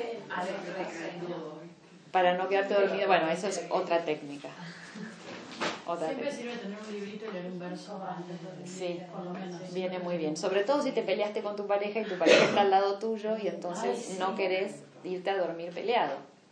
para no quedarte dormido. Bueno, eso es otra técnica. Otra Siempre técnica. sirve tener un librito y leer un verso antes de dormir, Sí, por lo menos. viene muy bien. Sobre todo si te peleaste con tu pareja y tu pareja está al lado tuyo y entonces Ay, sí. no querés irte a dormir peleado.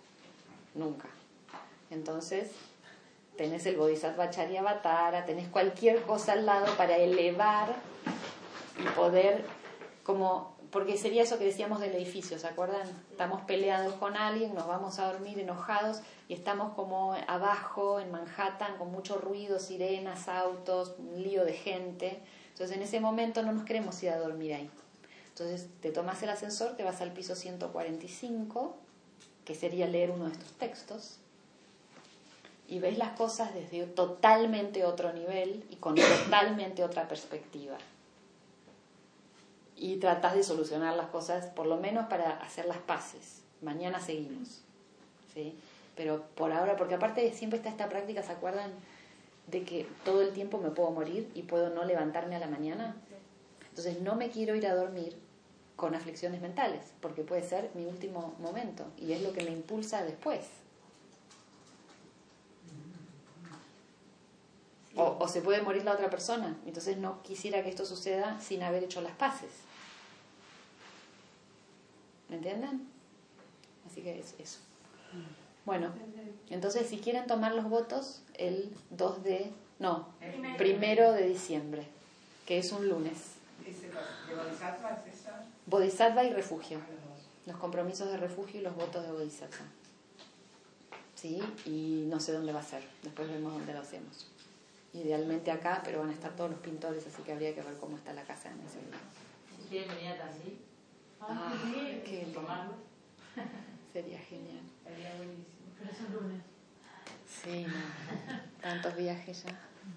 nunca. Entonces, tenés el Bodhisattva Charyavatara, tenés cualquier cosa al lado para elevar y poder, como, porque sería eso que decíamos del edificio, ¿se acuerdan? Estamos peleados con alguien, nos vamos a dormir enojados y estamos como abajo en Manhattan con mucho ruido, sirenas, autos, un lío de gente. Entonces en ese momento no nos queremos ir a dormir ahí. Entonces te tomas el ascensor, te vas al piso ciento cuarenta y cinco, que sería leer uno de estos textos, y ves las cosas desde totalmente otro nivel y con totalmente otra perspectiva. Y tratás de solucionar las cosas, por lo menos para hacer las paces. Mañana seguimos, ¿sí? Pero por ahora, porque aparte siempre está esta práctica, ¿se acuerdan? De que todo el tiempo me puedo morir y puedo no levantarme a la mañana. Entonces no me quiero ir a dormir con aflicciones mentales, porque puede ser mi último momento y es lo que me impulsa después. O, o se puede morir la otra persona, entonces no quisiera que esto suceda sin haber hecho las paces. ¿Me entienden? Así que es eso. Bueno, entonces si quieren tomar los votos el dos de... No, primero de diciembre, que es un lunes. ¿De Bodhisattva es eso? Bodhisattva y refugio. Los compromisos de refugio y los votos de Bodhisattva. ¿Sí? Y no sé dónde va a ser. Después vemos dónde lo hacemos. Idealmente acá, pero van a estar todos los pintores, así que habría que ver cómo está la casa en ese momento. Si quieren venir a Tandil, Ah, qué lindo. tomarlo. Sería genial. Sería buenísimo. Pero es un lunes. Sí, no. Tantos viajes ya.